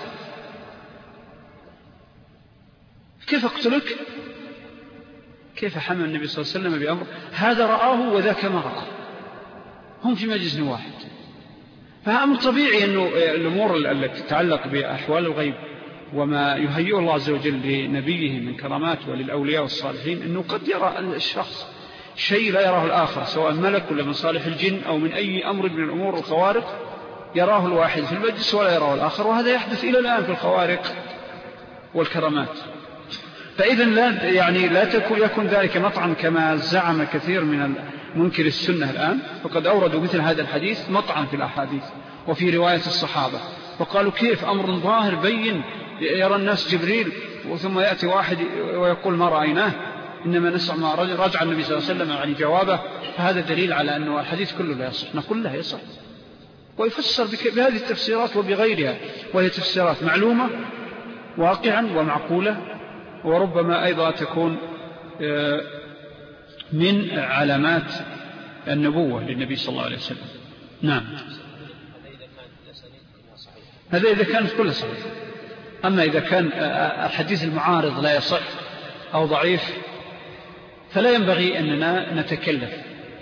كيف أقتلك؟ كيف حمل النبي صلى الله عليه وسلم بأمر هذا رآه وذاك ما رآه، هم في مجلس واحد. فأمر طبيعي أنه الأمور التي تتعلق بأحوال الغيب وما يهيئه الله عز وجل لنبيه من كرامات وللأولياء والصالحين، أنه قد يرى الشخص شيء لا يراه الآخر، سواء ملك ولا من صالح الجن أو من أي أمر من الأمور الخوارق يراه الواحد في المجلس ولا يراه الآخر، وهذا يحدث إلى الآن في الخوارق والكرامات. فإذا لا يعني لا تكون يكون ذلك مطعن كما زعم كثير من منكر السنة الآن، فقد أوردوا مثل هذا الحديث مطعن في الأحاديث وفي رواية الصحابة، وقالوا كيف أمر ظاهر بين يرى الناس جبريل ثم يأتي واحد ويقول ما رأيناه إنما نسمع ما رجع النبي صلى الله عليه وسلم عن جوابه، فهذا دليل على أنه الحديث كله لا يصح. نقول له يصح ويفسر بهذه التفسيرات وبغيرها، وهي تفسيرات معلومة واقعا ومعقولة، وربما أيضا تكون من علامات النبوة للنبي صلى الله عليه وسلم. نعم، هذا إذا كانت كلها صحيح. أما إذا كان الحديث المعارض لا يصح أو ضعيف فلا ينبغي أننا نتكلف،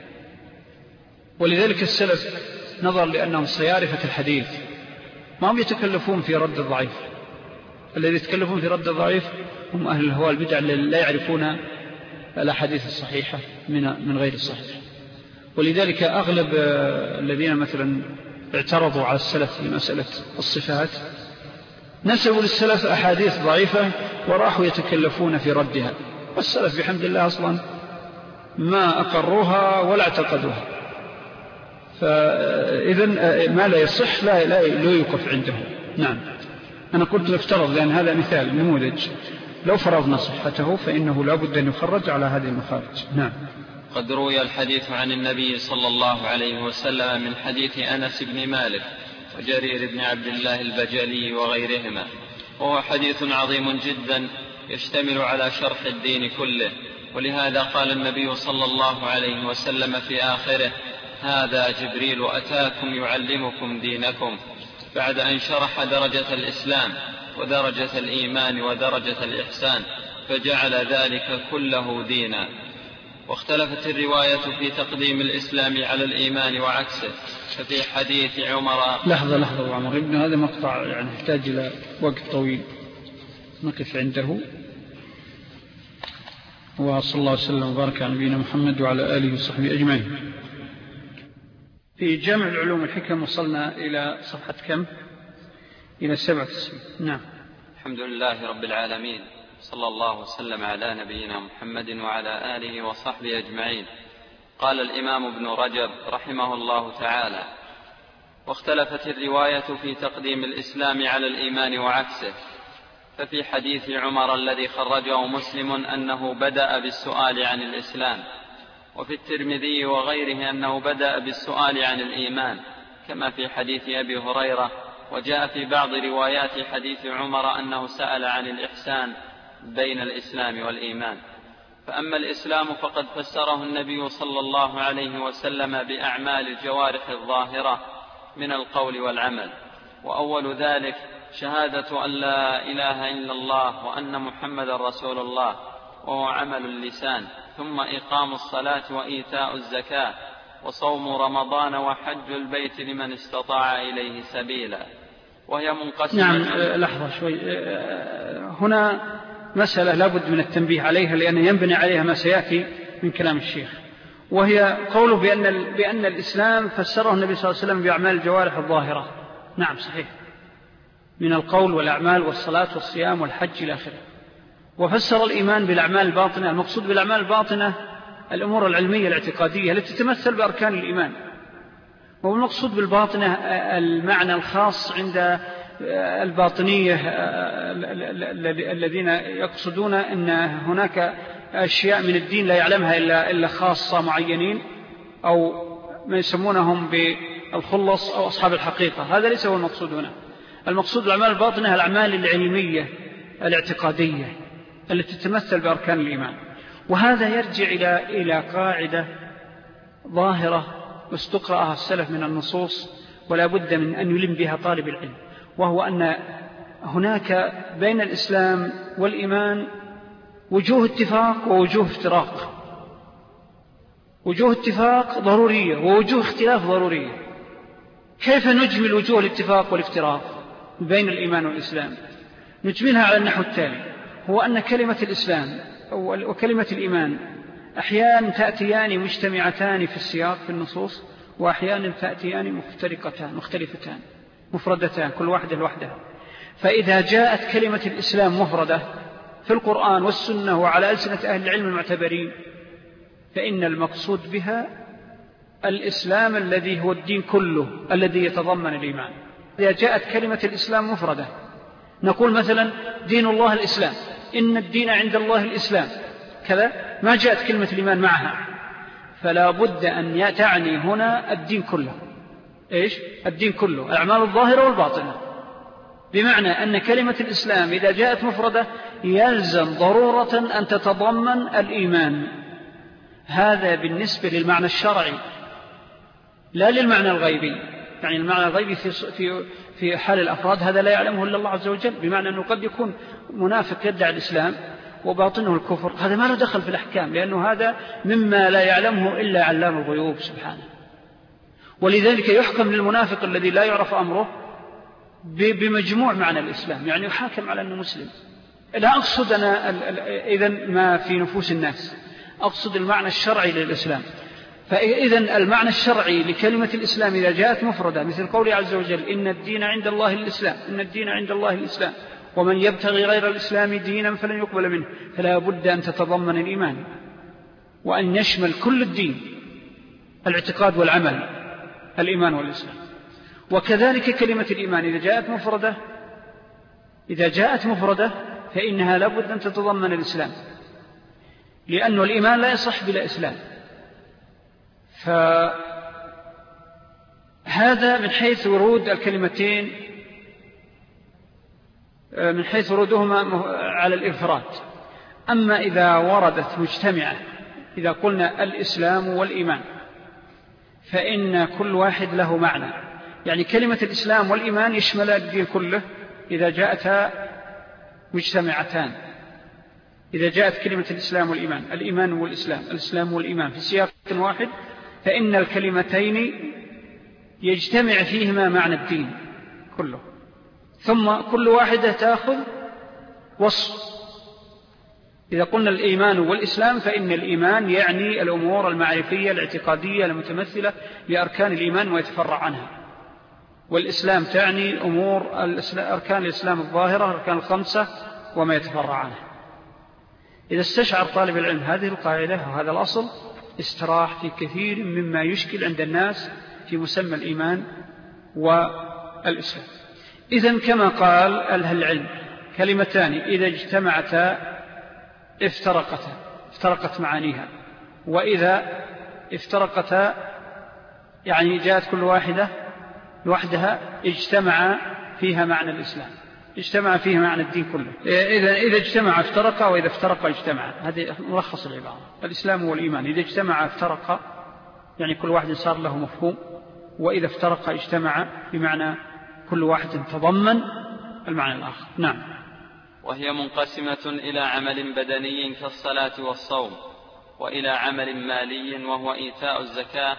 ولذلك السلف نظر لأنهم صيارفة الحديث ما هم يتكلفون في رد الضعيف، الذي يتكلفون في رد الضعيف هم أهل الهوى البدع الذين لا يعرفون الأحاديث الصحيحة من من غير الصحيح. ولذلك أغلب الذين مثلا اعترضوا على السلف في مسألة الصفات نسبوا للسلف أحاديث ضعيفة وراحوا يتكلفون في ردها، والسلف بحمد الله أصلا ما أقروها ولا اعتقدوها. فإذا ما لا يصح لا, لا, لا يوقف عنده. نعم، أنا قلت نفترض لأن هذا مثال نموذج، لو فرضنا صحته فإنه لا بد أن يخرج على هذه المخارج. نعم. قد روي الحديث عن النبي صلى الله عليه وسلم من حديث أنس بن مالك وجرير بن عبد الله البجلي وغيرهما، وهو حديث عظيم جدا يشتمل على شرح الدين كله، ولهذا قال النبي صلى الله عليه وسلم في آخره: هذا جبريل أتاكم يعلمكم دينكم، بعد أن شرح درجة الإسلام ودرجة الإيمان ودرجة الإحسان، فجعل ذلك كله دينا. واختلفت الرواية في تقديم الإسلام على الإيمان وعكسه، ففي حديث عمر. لحظة لحظة عمر ابن هذا مقطع يعني يحتاج إلى وقت طويل، نقف عنده. وصلى الله وسلم وبارك على نبينا محمد وعلى آله وصحبه أجمعين. في جامع العلوم الحكم وصلنا إلى صفحة كم؟ إلى سبعة وتسعين. نعم. الحمد لله رب العالمين، صلى الله وسلم على نبينا محمد وعلى آله وصحبه أجمعين. قال الإمام ابن رجب رحمه الله تعالى: واختلفت الرواية في تقديم الإسلام على الإيمان وعكسه، ففي حديث عمر الذي خرجه مسلم أنه بدأ بالسؤال عن الإسلام، وفي الترمذي وغيره أنه بدأ بالسؤال عن الإيمان، كما في حديث أبي هريرة. وجاء في بعض روايات حديث عمر أنه سأل عن الإحسان بين الإسلام والإيمان. فأما الإسلام فقد فسره النبي صلى الله عليه وسلم بأعمال الجوارح الظاهرة من القول والعمل، وأول ذلك شهادة أن لا إله إلا الله وأن محمد رسول الله، وهو عمل اللسان، ثم إقام الصلاة وإيتاء الزكاة، وصوم رمضان وحج البيت لمن استطاع إليه سبيلا، وهي منقسمة. نعم، لحظة شوي، هنا مسألة لابد من التنبيه عليها لأن ينبني عليها ما سيأتي من كلام الشيخ، وهي قوله بأن, بأن الإسلام فسره النبي صلى الله عليه وسلم بأعمال الجوارح الظاهرة. نعم صحيح، من القول والأعمال والصلاة والصيام والحج إلى آخره. وفسر الإيمان بالأعمال الباطنة، المقصود بالأعمال الباطنة الأمور العلمية الاعتقادية التي تتمثل بأركان الإيمان، والمقصود بالباطنة المعنى الخاص عند الباطنية الذين يقصدون أن هناك أشياء من الدين لا يعلمها إلا, إلا خاصة معينين، أو ما يسمونهم بالخلص أو أصحاب الحقيقة. هذا ليس هو المقصود هنا. المقصود بالأعمال الباطنة الأعمال العلمية الاعتقادية التي تتمثل بأركان الإيمان. وهذا يرجع إلى, إلى قاعدة ظاهرة واستقرأها السلف من النصوص ولا بد من أن يلم بها طالب العلم، وهو أن هناك بين الإسلام والإيمان وجوه اتفاق ووجوه افتراق. وجوه اتفاق ضرورية ووجوه اختلاف ضرورية. كيف نجمل وجوه الاتفاق والافتراق بين الإيمان والإسلام؟ نجملها على النحو التالي، هو أن كلمة الإسلام وكلمة الإيمان أحيانا تأتيان مجتمعتان في السياق في النصوص، وأحيانا تأتيان مفترقتان مختلفتان مفردتان كل واحدة لوحدها. فإذا جاءت كلمة الإسلام مفردة في القرآن والسنة وعلى ألسنة أهل العلم المعتبرين، فإن المقصود بها الإسلام الذي هو الدين كله الذي يتضمن الإيمان. إذا جاءت كلمة الإسلام مفردة نقول مثلا دين الله الإسلام، إن الدين عند الله الإسلام كذا، ما جاءت كلمة الإيمان معها، فلا بد أن تعني هنا الدين كله. إيش؟ الدين كله، الأعمال الظاهرة والباطنة. بمعنى أن كلمة الإسلام إذا جاءت مفردة يلزم ضرورة أن تتضمن الإيمان. هذا بالنسبة للمعنى الشرعي لا للمعنى الغيبي. يعني المعنى الغيبي في, في, في حال الأفراد هذا لا يعلمه إلا الله عز وجل، بمعنى أنه قد يكون منافق يدعي الإسلام وباطنه الكفر، هذا ما له دخل في الأحكام، لأنه هذا مما لا يعلمه إلا علام الغيوب سبحانه. ولذلك يحكم للمنافق الذي لا يعرف أمره بمجموع معنى الإسلام، يعني يحاكم على أنه مسلم. لا أقصد أنا إذن ما في نفوس الناس، أقصد المعنى الشرعي للإسلام. فإذن المعنى الشرعي لكلمة الإسلام إذا جاءت مفردة مثل قوله عز وجل إن الدين عند الله الإسلام، إن الدين عند الله الإسلام ومن يبتغي غير الإسلام دينا فلن يقبل منه، فلا بد أن تتضمن الإيمان وأن يشمل كل الدين، الاعتقاد والعمل، الإيمان والإسلام. وكذلك كلمة الإيمان إذا جاءت مفردة إذا جاءت مفردة فإنها لا بد أن تتضمن الإسلام، لأن الإيمان لا يصح بلا إسلام. فهذا من حيث ورود الكلمتين، من حيث ورودهما على الإفراد. أما إذا وردت مجتمعة، إذا قلنا الإسلام والإيمان، فإن كل واحد له معنى. يعني كلمة الإسلام والإيمان يشمل الدين كله إذا جاءتا مجتمعتان. إذا جاءت كلمة الإسلام والإيمان، الإيمان والإسلام، الإسلام والإيمان في سياق واحد، فإن الكلمتين يجتمع فيهما معنى الدين كله، ثم كل واحدة تأخذ وصف. إذا قلنا الإيمان والإسلام فإن الإيمان يعني الأمور المعرفية الاعتقادية المتمثلة لأركان الإيمان ويتفرع عنها، والإسلام تعني أمور أركان الإسلام الظاهرة، أركان الخمسة وما يتفرع عنها. إذا استشعر طالب العلم هذه القاعدة وهذا الأصل استراح في كثير مما يشكل عند الناس في مسمى الإيمان والإسلام. إذن كما قال أهل العلم كلمتان إذا اجتمعتا افترقتا، افترقت معانيها، وإذا افترقتا يعني جاءت كل واحدة لوحدها اجتمع فيها معنى الإسلام، اجتمع فيها معنى الدين كله. إذا إذا اجتمع افترق، وإذا افترق اجتمع. هذه ملخص العبارة. الإسلام والإيمان إذا اجتمع افترق، يعني كل واحد صار له مفهوم، وإذا افترق اجتمع بمعنى كل واحد تضمن المعنى الآخر. نعم. وهي منقسمة إلى عمل بدني كالصلاة والصوم، وإلى عمل مالي وهو إيتاء الزكاة،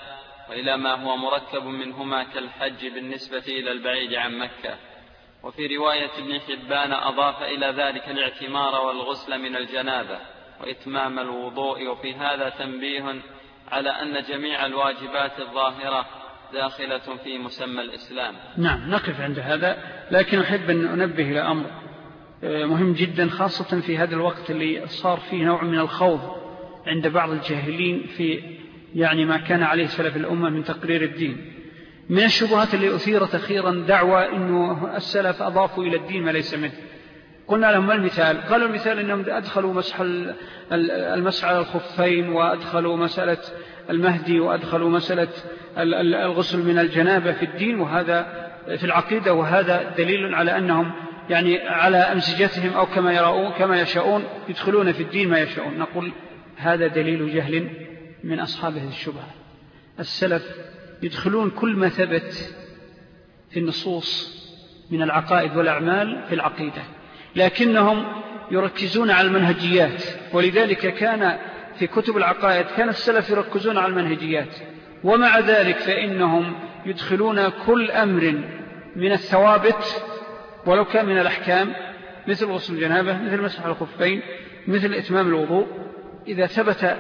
وإلى ما هو مركب منهما كالحج بالنسبة إلى البعيد عن مكة. وفي رواية ابن حبان أضاف إلى ذلك الاعتمار والغسل من الجنابة وإتمام الوضوء. وفي هذا تنبيه على أن جميع الواجبات الظاهرة داخلة في مسمى الإسلام. نعم، نقف عند هذا، لكن أحب أن أنبه إلى أمر مهم جدا، خاصة في هذا الوقت اللي صار فيه نوع من الخوض عند بعض الجاهلين في يعني ما كان عليه سلف الأمة من تقرير الدين. من الشبهات اللي أثيرت أخيرا دعوى أنه السلف أضافوا إلى الدين ما ليس منه. قلنا لهم ما المثال؟ قالوا المثال أنهم أدخلوا مسح المسح على الخفين، وأدخلوا مسألة المهدي، وأدخلوا مسألة الغسل من الجنابة في الدين، وهذا في العقيدة، وهذا دليل على أنهم يعني على أمزجتهم أو كما يرون كما يشاءون يدخلون في الدين ما يشاءون. نقول هذا دليل جهل من أصحاب هذه الشبهة. السلف يدخلون كل ما ثبت في النصوص من العقائد والأعمال في العقيدة، لكنهم يركزون على المنهجيات. ولذلك كان في كتب العقائد كان السلف يركزون على المنهجيات، ومع ذلك فإنهم يدخلون كل أمر من الثوابت ولو كان من الأحكام، مثل غسل الجنابة، مثل مسح الخفين، مثل إتمام الوضوء. إذا ثبت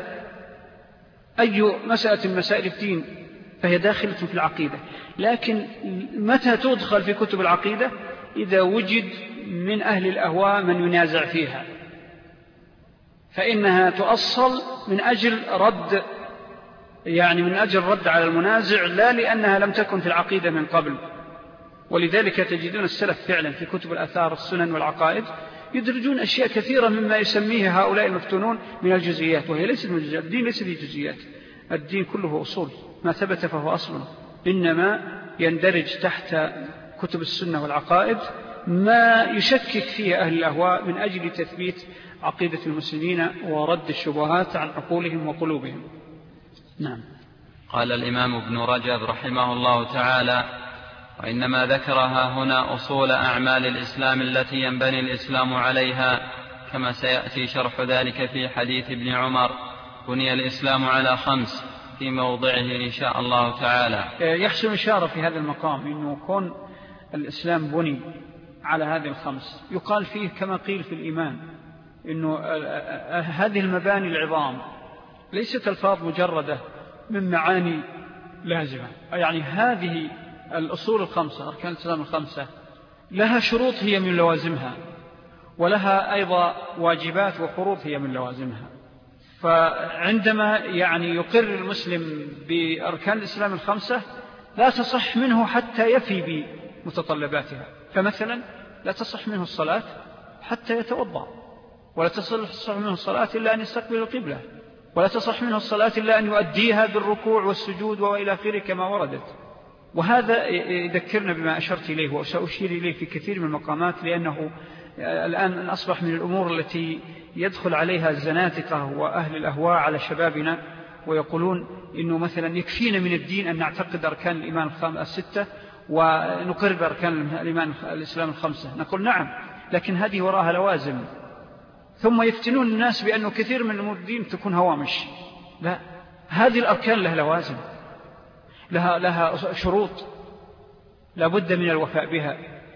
أي مسألة من مسائل الدين فهي داخلة في العقيدة. لكن متى تدخل في كتب العقيدة؟ إذا وجد من أهل الأهواء من ينازع فيها، فإنها تؤصل من أجل رد يعني من أجل رد على المنازع، لا لأنها لم تكن في العقيدة من قبل. ولذلك تجدون السلف فعلا في كتب الآثار السنن والعقائد يدرجون أشياء كثيرة مما يسميه هؤلاء المفتونون من الجزئيات، وهي ليست من الجزئيات. الدين ليس فيه جزئيات، الدين كله أصول، ما ثبت فهو أصل، إنما يندرج تحت كتب السنة والعقائد ما يشكك فيه أهل الأهواء من أجل تثبيت عقيدة المسلمين ورد الشبهات عن عقولهم وقلوبهم. نعم. قال الإمام ابن رجب رحمه الله تعالى: وإنما ذكرها هنا أصول أعمال الإسلام التي ينبني الإسلام عليها، كما سيأتي شرح ذلك في حديث ابن عمر: بني الإسلام على خمس، في موضعه إن شاء الله تعالى. يحسن إشارة في هذا المقام إنه كون الإسلام بني على هذه الخمس، يقال فيه كما قيل في الإيمان إنه هذه المباني العظام ليست الفاظ مجردة من معاني لازمة، يعني هذه الأصول الخمسة، أركان الإسلام الخمسة، لها شروط هي من لوازمها، ولها أيضا واجبات وفروض هي من لوازمها. فعندما يعني يقر المسلم بأركان الإسلام الخمسة لا تصح منه حتى يفي بمتطلباتها. فمثلا لا تصح منه الصلاة حتى يتوضأ، ولا تصح منه الصلاة إلا أن يستقبل القبلة، ولا تصح منه الصلاة إلا أن يؤديها بالركوع والسجود وإلى آخره كما وردت. وهذا يذكرنا بما أشرت إليه وسأشير إليه في كثير من المقامات، لأنه الآن أصبح من الأمور التي يدخل عليها الزناتقة وأهل الأهواء على شبابنا، ويقولون إنه مثلا يكفينا من الدين أن نعتقد أركان الإيمان الستة ونقر بأركان الإيمان الإسلام الخمسة. نقول نعم، لكن هذه وراها لوازم. ثم يفتنون الناس بأنه كثير من أمور الدين تكون هوامش. لا، هذه الأركان لها لوازم، لها, لها شروط لا بد من الوفاء بها،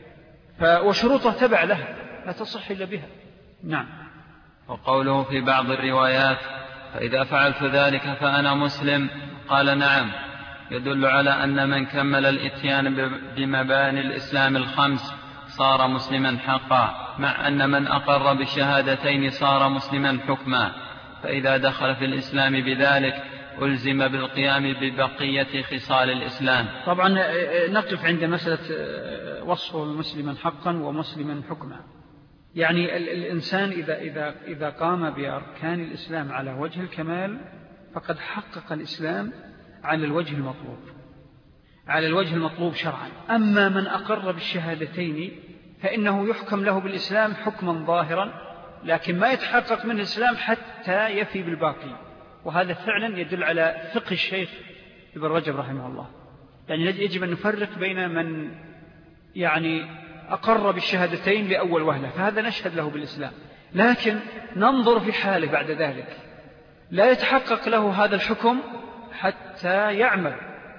وشروطها تبع لها لا تصح إلا بها. نعم. وقوله في بعض الروايات: فإذا فعلت ذلك فأنا مسلم، قال نعم، يدل على أن من كمل الإتيان بمباني الإسلام الخمس صار مسلما حقا، مع أن من أقر بالشهادتين صار مسلما حكما، فإذا دخل في الإسلام بذلك ألزم بالقيام ببقية خصال الإسلام. طبعا نقف عند مسألة وصفه مسلما حقا ومسلما حكما. يعني الإنسان إذا, إذا, إذا قام بأركان الإسلام على وجه الكمال فقد حقق الإسلام على الوجه المطلوب على الوجه المطلوب شرعا. أما من أقر بالشهادتين فإنه يحكم له بالإسلام حكما ظاهرا، لكن ما يتحقق من الإسلام حتى يفي بالباقي. وهذا فعلا يدل على فقه الشيخ ابن رجب رحمه الله. يعني يجب أن نفرق بين من يعني أقر بالشهادتين لأول وهلة، فهذا نشهد له بالإسلام، لكن ننظر في حاله بعد ذلك، لا يتحقق له هذا الحكم حتى يعمل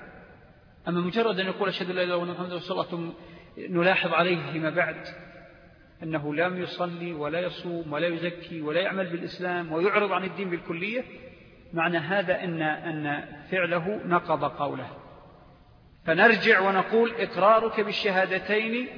أما مجرد أن يقول أشهد أن لا إله إلا الله محمد رسول الله ثم نلاحظ عليه فيما بعد أنه لم يصلي ولا يصوم ولا يزكي ولا يعمل بالإسلام ويعرض عن الدين بالكلية، معنى هذا أن, أن فعله نقض قوله. فنرجع ونقول إقرارك بالشهادتين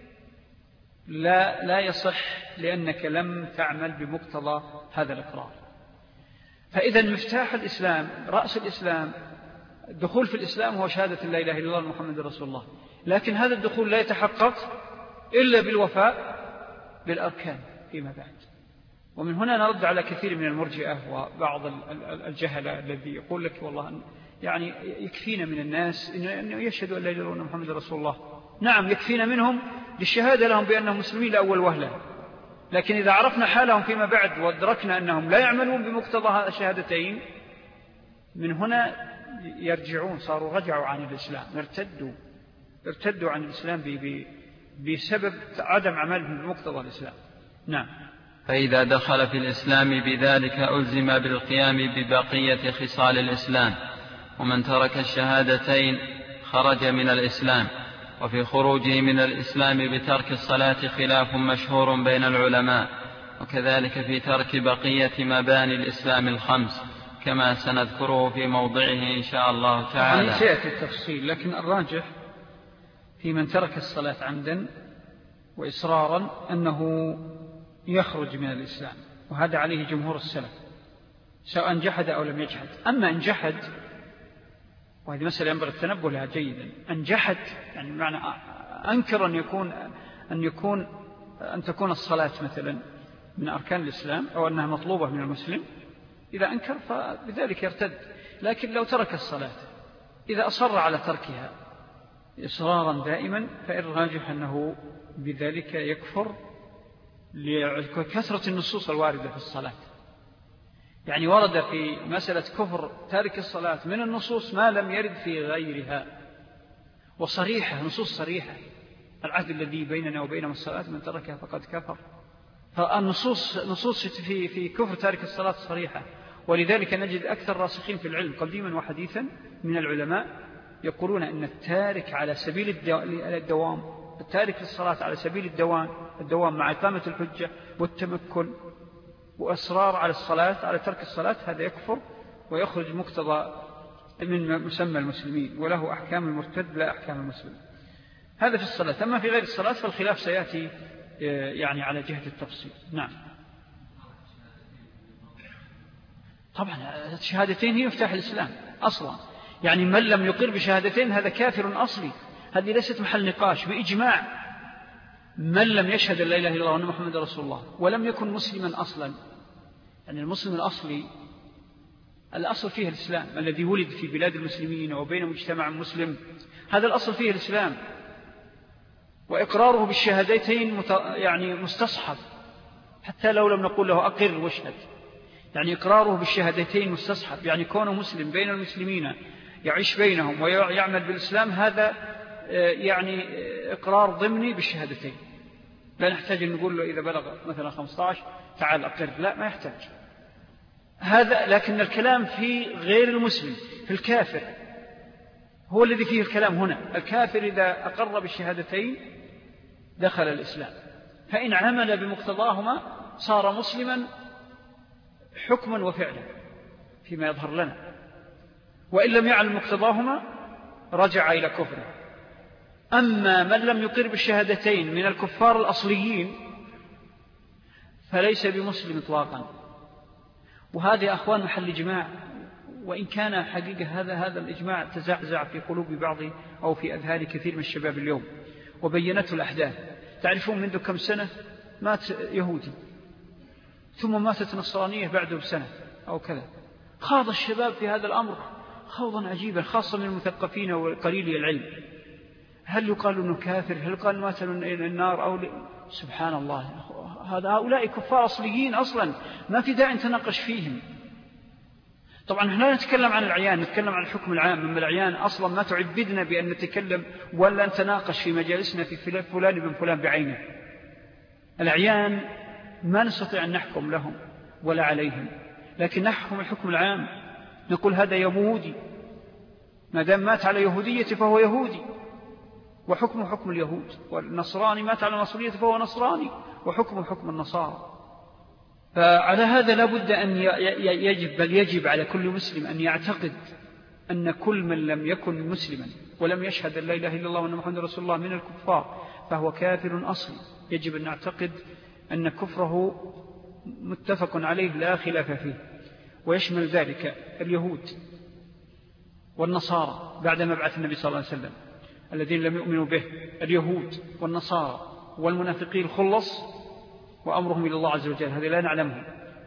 لا, لا يصح، لأنك لم تعمل بمقتضى هذا الإقرار. فإذا مفتاح الإسلام، رأس الإسلام، الدخول في الإسلام هو شهادة لا إله إلا الله محمد رسول الله، لكن هذا الدخول لا يتحقق إلا بالوفاء بالأركان فيما بعد. ومن هنا نرد على كثير من المرجئة وبعض الجهلة الذي يقول لك والله يعني يكفينا من الناس أنه يشهدوا أن لا إله إلا الله محمد رسول الله. نعم يكفينا منهم للشهادة لهم بأنهم مسلمين لأول وهلة، لكن إذا عرفنا حالهم فيما بعد وادركنا أنهم لا يعملون بمقتضى الشهادتين، من هنا يرجعون، صاروا رجعوا عن الإسلام، ارتدوا ارتدوا عن الإسلام بسبب عدم عملهم بمقتضى الإسلام. نعم. فإذا دخل في الإسلام بذلك ألزم بالقيام ببقية خصال الإسلام، ومن ترك الشهادتين خرج من الإسلام. وفي خروجه من الإسلام بترك الصلاة خلاف مشهور بين العلماء، وكذلك في ترك بقية مباني الإسلام الخمس كما سنذكره في موضعه إن شاء الله تعالى. سيأتي التفصيل، لكن الراجح في من ترك الصلاة عمدا وإصرارا أنه يخرج من الإسلام، وهذا عليه جمهور السلف سواء جحد أو لم يجحد. أما إن جحد، وهذه مسألة ينبغي التنبه لها جيدا، أن جحد يعني معنى أنكر أن يكون أن يكون أن تكون الصلاة مثلا من أركان الإسلام أو أنها مطلوبة من المسلم، إذا أنكر فبذلك يرتد. لكن لو ترك الصلاة إذا أصر على تركها إصرارا دائما، فإن راجح أنه بذلك يكفر لكثرة النصوص الواردة في الصلاة. يعني ورد في مسألة كفر تارك الصلاة من النصوص ما لم يرد في غيرها، وصريحة، نصوص صريحة: العهد الذي بيننا وبينهم الصلاة من تركها فقد كفر. فالنصوص نصوص في في كفر تارك الصلاة صريحة، ولذلك نجد أكثر راسخين في العلم قديما وحديثا من العلماء يقولون أن التارك على سبيل الدوام، التارك للصلاة على سبيل الدوام الدوام مع إقامة الحجة والتمكن وإصرار على الصلاة، على ترك الصلاة، هذا يكفر ويخرج مقتضى من مسمى المسلمين، وله أحكام المرتد لا أحكام المسلم. هذا في الصلاة. أما في غير الصلاة فالخلاف سيأتي يعني على جهة التفصيل. نعم. طبعا الشهادتين هي مفتاح الإسلام أصلا، يعني من لم يقر بشهادتين هذا كافر أصلي، هذه ليست محل نقاش بإجماع. من لم يشهد لا إله إلا الله وأن محمد رسول الله ولم يكن مسلما أصلا، يعني المسلم الأصلي الأصل فيه الإسلام الذي ولد في بلاد المسلمين وبين مجتمع مسلم، هذا الأصل فيه الإسلام، وإقراره بالشهادتين يعني مستصحب، حتى لو لم نقول له أقر واشهد، يعني إقراره بالشهادتين مستصحب، يعني كونه مسلم بين المسلمين يعيش بينهم ويعمل بالإسلام، هذا يعني إقرار ضمني بالشهادتين، لا نحتاج أن نقول له إذا بلغ مثلا خمسة عشر تعال أقر، لا ما يحتاج هذا. لكن الكلام في غير المسلم، في الكافر هو الذي فيه الكلام هنا. الكافر إذا أقر بالشهادتين دخل الإسلام، فإن عمل بمقتضاهما صار مسلما حكما وفعلا فيما يظهر لنا، وإن لم يعلم مقتضاهما رجع إلى كفره. أما من لم يقر بالشهادتين من الكفار الأصليين فليس بمسلم إطلاقا، وهذا أخوان محل إجماع، وإن كان حقيقة هذا هذا الإجماع تزعزع في قلوب بعض أو في أذهان كثير من الشباب اليوم، وبينته الأحداث. تعرفون منذ كم سنة مات يهودي، ثم ماتت نصرانية بعده بسنة أو كذا. خاض الشباب في هذا الأمر خوضا عجيبا، خاصة من المثقفين وقليلي العلم. هل يقال أنه كافر؟ هل يقال مات النار أو ل... سبحان الله، هذا هؤلاء كفار أصليين أصلا، ما في داعي نتناقش فيهم. طبعا نحن لا نتكلم عن العيان، نتكلم عن الحكم العام. أما العيان أصلا ما تعبدنا بأن نتكلم ولا نتناقش في مجالسنا في فلان بن فلان بعينه. العيان ما نستطيع أن نحكم لهم ولا عليهم، لكن نحكم الحكم العام، نقول هذا يهودي ما دام مات على يهوديته فهو يهودي وحكم حكم اليهود، والنصراني مات على نصريته فهو نصراني وحكم حكم النصارى. فعلى هذا لا بد أن يجب بل يجب على كل مسلم أن يعتقد أن كل من لم يكن مسلما ولم يشهد أن لا إله إلا الله وأن محمد رسول الله من الكفار فهو كافر أصلي. يجب أن نعتقد أن كفره متفق عليه لا خلاف فيه، ويشمل ذلك اليهود والنصارى بعد مبعث النبي صلى الله عليه وسلم الذين لم يؤمنوا به، اليهود والنصارى والمنافقين الخلص وأمرهم إلى الله عز وجل هذا لا نعلمه،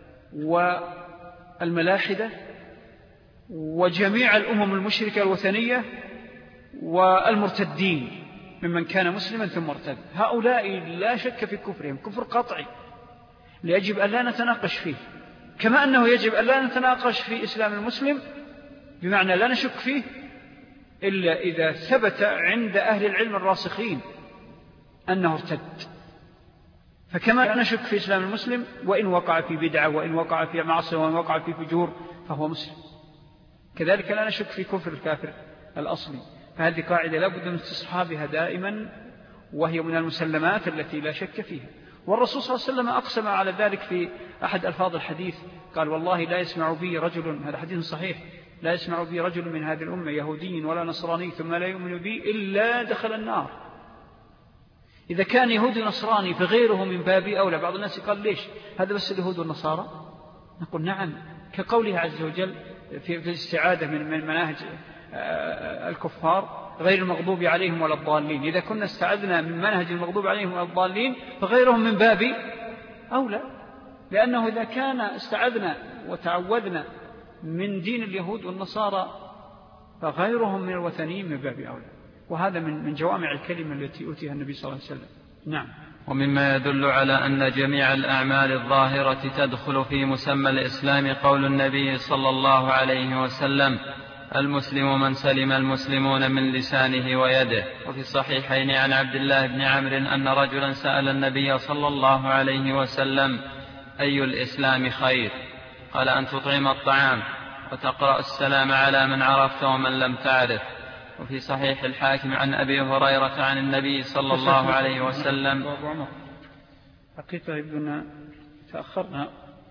والملاحدة وجميع الأمم المشركة الوثنية والمرتدين ممن كان مسلما ثم ارتد. هؤلاء لا شك في كفرهم كفر قطعي يجب أن لا نتناقش فيه، كما أنه يجب أن لا نتناقش في إسلام المسلم بمعنى لا نشك فيه إلا إذا ثبت عند أهل العلم الراسخين أنه ارتد. فكما نشك في إسلام المسلم وإن وقع في بدعة وإن وقع في معصية وإن وقع في فجور فهو مسلم، كذلك لا نشك في كفر الكافر الأصلي. فهذه قاعدة لا بد من استصحابها دائما، وهي من المسلمات التي لا شك فيها. والرسول صلى الله عليه وسلم أقسم على ذلك في أحد ألفاظ الحديث، قال والله لا يسمع بي رجل، هذا حديث صحيح، لا يسمع بي رجل من هذه الأمة يهودي ولا نصراني ثم لا يؤمن بي إلا دخل النار. إذا كان يهودي نصراني فغيره من باب أولى. بعض الناس قال ليش هذا بس اليهود والنصارى؟ نقول نعم، كقوله عز وجل في الاستعادة من مناهج الكفار غير المغضوب عليهم ولا الضالين. إذا كنا استعدنا من منهج المغضوب عليهم ولا الضالين فغيرهم من باب أولى، لأنه إذا كان استعدنا وتعودنا من دين اليهود والنصارى فغيرهم من الوثنيين من باب أولى. وهذا من من جوامع الكلمة التي أوتيها النبي صلى الله عليه وسلم. نعم. ومما يدل على أن جميع الأعمال الظاهرة تدخل في مسمى الإسلام قول النبي صلى الله عليه وسلم المسلم من سلم المسلمون من لسانه ويده. وفي الصحيحين عن عبد الله بن عمرو أن رجلا سأل النبي صلى الله عليه وسلم أي الإسلام خير؟ قال أن تطعم الطعام وتقرأ السلام على من عرفت ومن لم تعرف. وفي صحيح الحاكم عن أبي هريرة عن النبي صلى الله عليه وسلم. حقيقة ابننا تأخرنا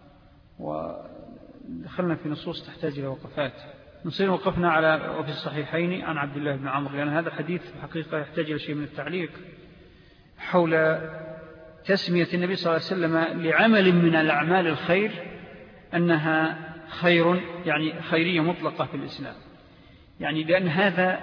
ودخلنا في نصوص تحتاج إلى وقفات، نصير وقفنا على وفي الصحيحين عن عبد الله بن عمرو، لأن هذا الحديث حقيقة يحتاج إلى شيء من التعليق حول تسمية النبي صلى الله عليه وسلم لعمل من الأعمال الخير أنها خير، يعني خيرية مطلقة في الإسلام، يعني لأن هذا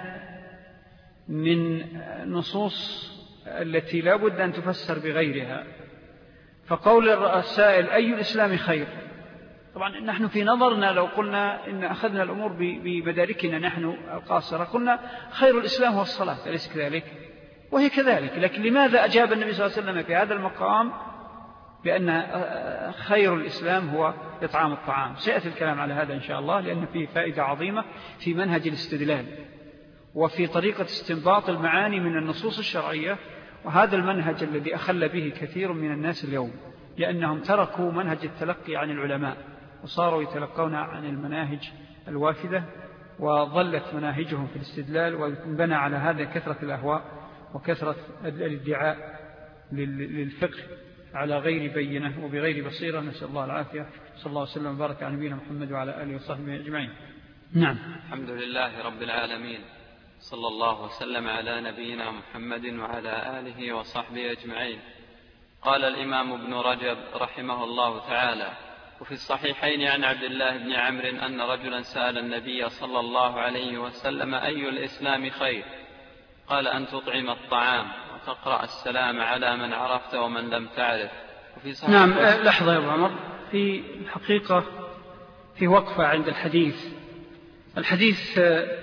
من نصوص التي لا بد أن تفسر بغيرها. فقول السائل أي الإسلام خير، طبعا نحن في نظرنا لو قلنا إن أخذنا الأمور بمداركنا نحن القاصرة قلنا خير الإسلام هو الصلاة، أليس كذلك؟ وهي كذلك، لكن لماذا أجاب النبي صلى الله عليه وسلم في هذا المقام بأن خير الإسلام هو إطعام الطعام؟ سيأتي الكلام على هذا إن شاء الله، لأن فيه فائدة عظيمة في منهج الاستدلال وفي طريقة استنباط المعاني من النصوص الشرعية. وهذا المنهج الذي أخل به كثير من الناس اليوم، لأنهم تركوا منهج التلقي عن العلماء وصاروا يتلقون عن المناهج الوافدة، وظلت مناهجهم في الاستدلال، وبنى على هذا كثرة الأهواء وكثرة الادعاء للفقه على غير بينة وبغير بصيرة. نسأل الله العافية. صلى الله عليه وسلم وبارك على نبينا محمد وعلى آله وصحبه أجمعين. نعم. الحمد لله رب العالمين، صلى الله وسلم على نبينا محمد وعلى آله وصحبه أجمعين. قال الإمام ابن رجب رحمه الله تعالى: وفي الصحيحين عن عبد الله بن عمرو أن رجلا سأل النبي صلى الله عليه وسلم أي الإسلام خير؟ قال أن تطعم الطعام وتقرأ السلام على من عرفت ومن لم تعرف. وفي صحيح نعم. لحظة يا أبو عمر، في الحقيقة في وقفة عند الحديث. الحديث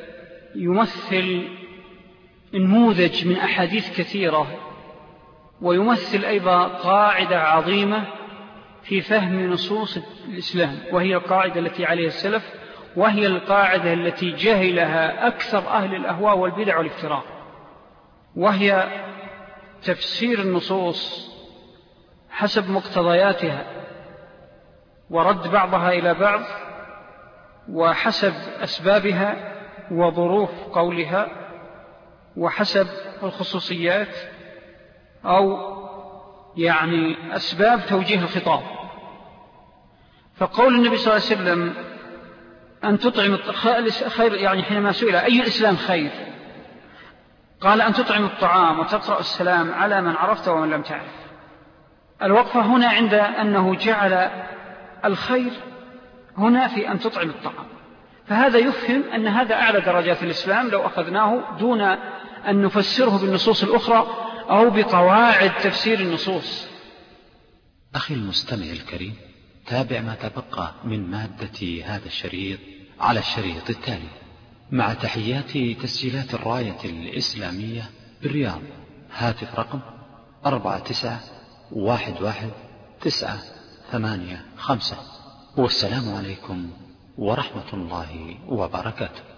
يمثل نموذج من أحاديث كثيرة، ويمثل أيضا قاعدة عظيمة في فهم نصوص الإسلام، وهي القاعدة التي عليها السلف، وهي القاعدة التي جهلها أكثر أهل الأهواء والبدع والافتراء، وهي تفسير النصوص حسب مقتضياتها ورد بعضها إلى بعض وحسب أسبابها وظروف قولها وحسب الخصوصيات أو يعني أسباب توجيه الخطاب. فقول النبي صلى الله عليه وسلم أن تطعم خير، يعني حينما سئل أي الإسلام خير قال أن تطعم الطعام وتقرأ السلام على من عرفت ومن لم تعرف. الوقفة هنا عند أنه جعل الخير هنا في أن تطعم الطعام، فهذا يفهم أن هذا أعلى درجات الإسلام لو أخذناه دون أن نفسره بالنصوص الأخرى أو بقواعد تفسير النصوص. أخي المستمع الكريم، تابع ما تبقى من مادة هذا الشريط على الشريط التالي، مع تحيات تسجيلات الراية الإسلامية بالرياض. هاتف رقم أربعة تسعة واحد واحد تسعة ثمانية خمسة. والسلام عليكم ورحمة الله وبركاته.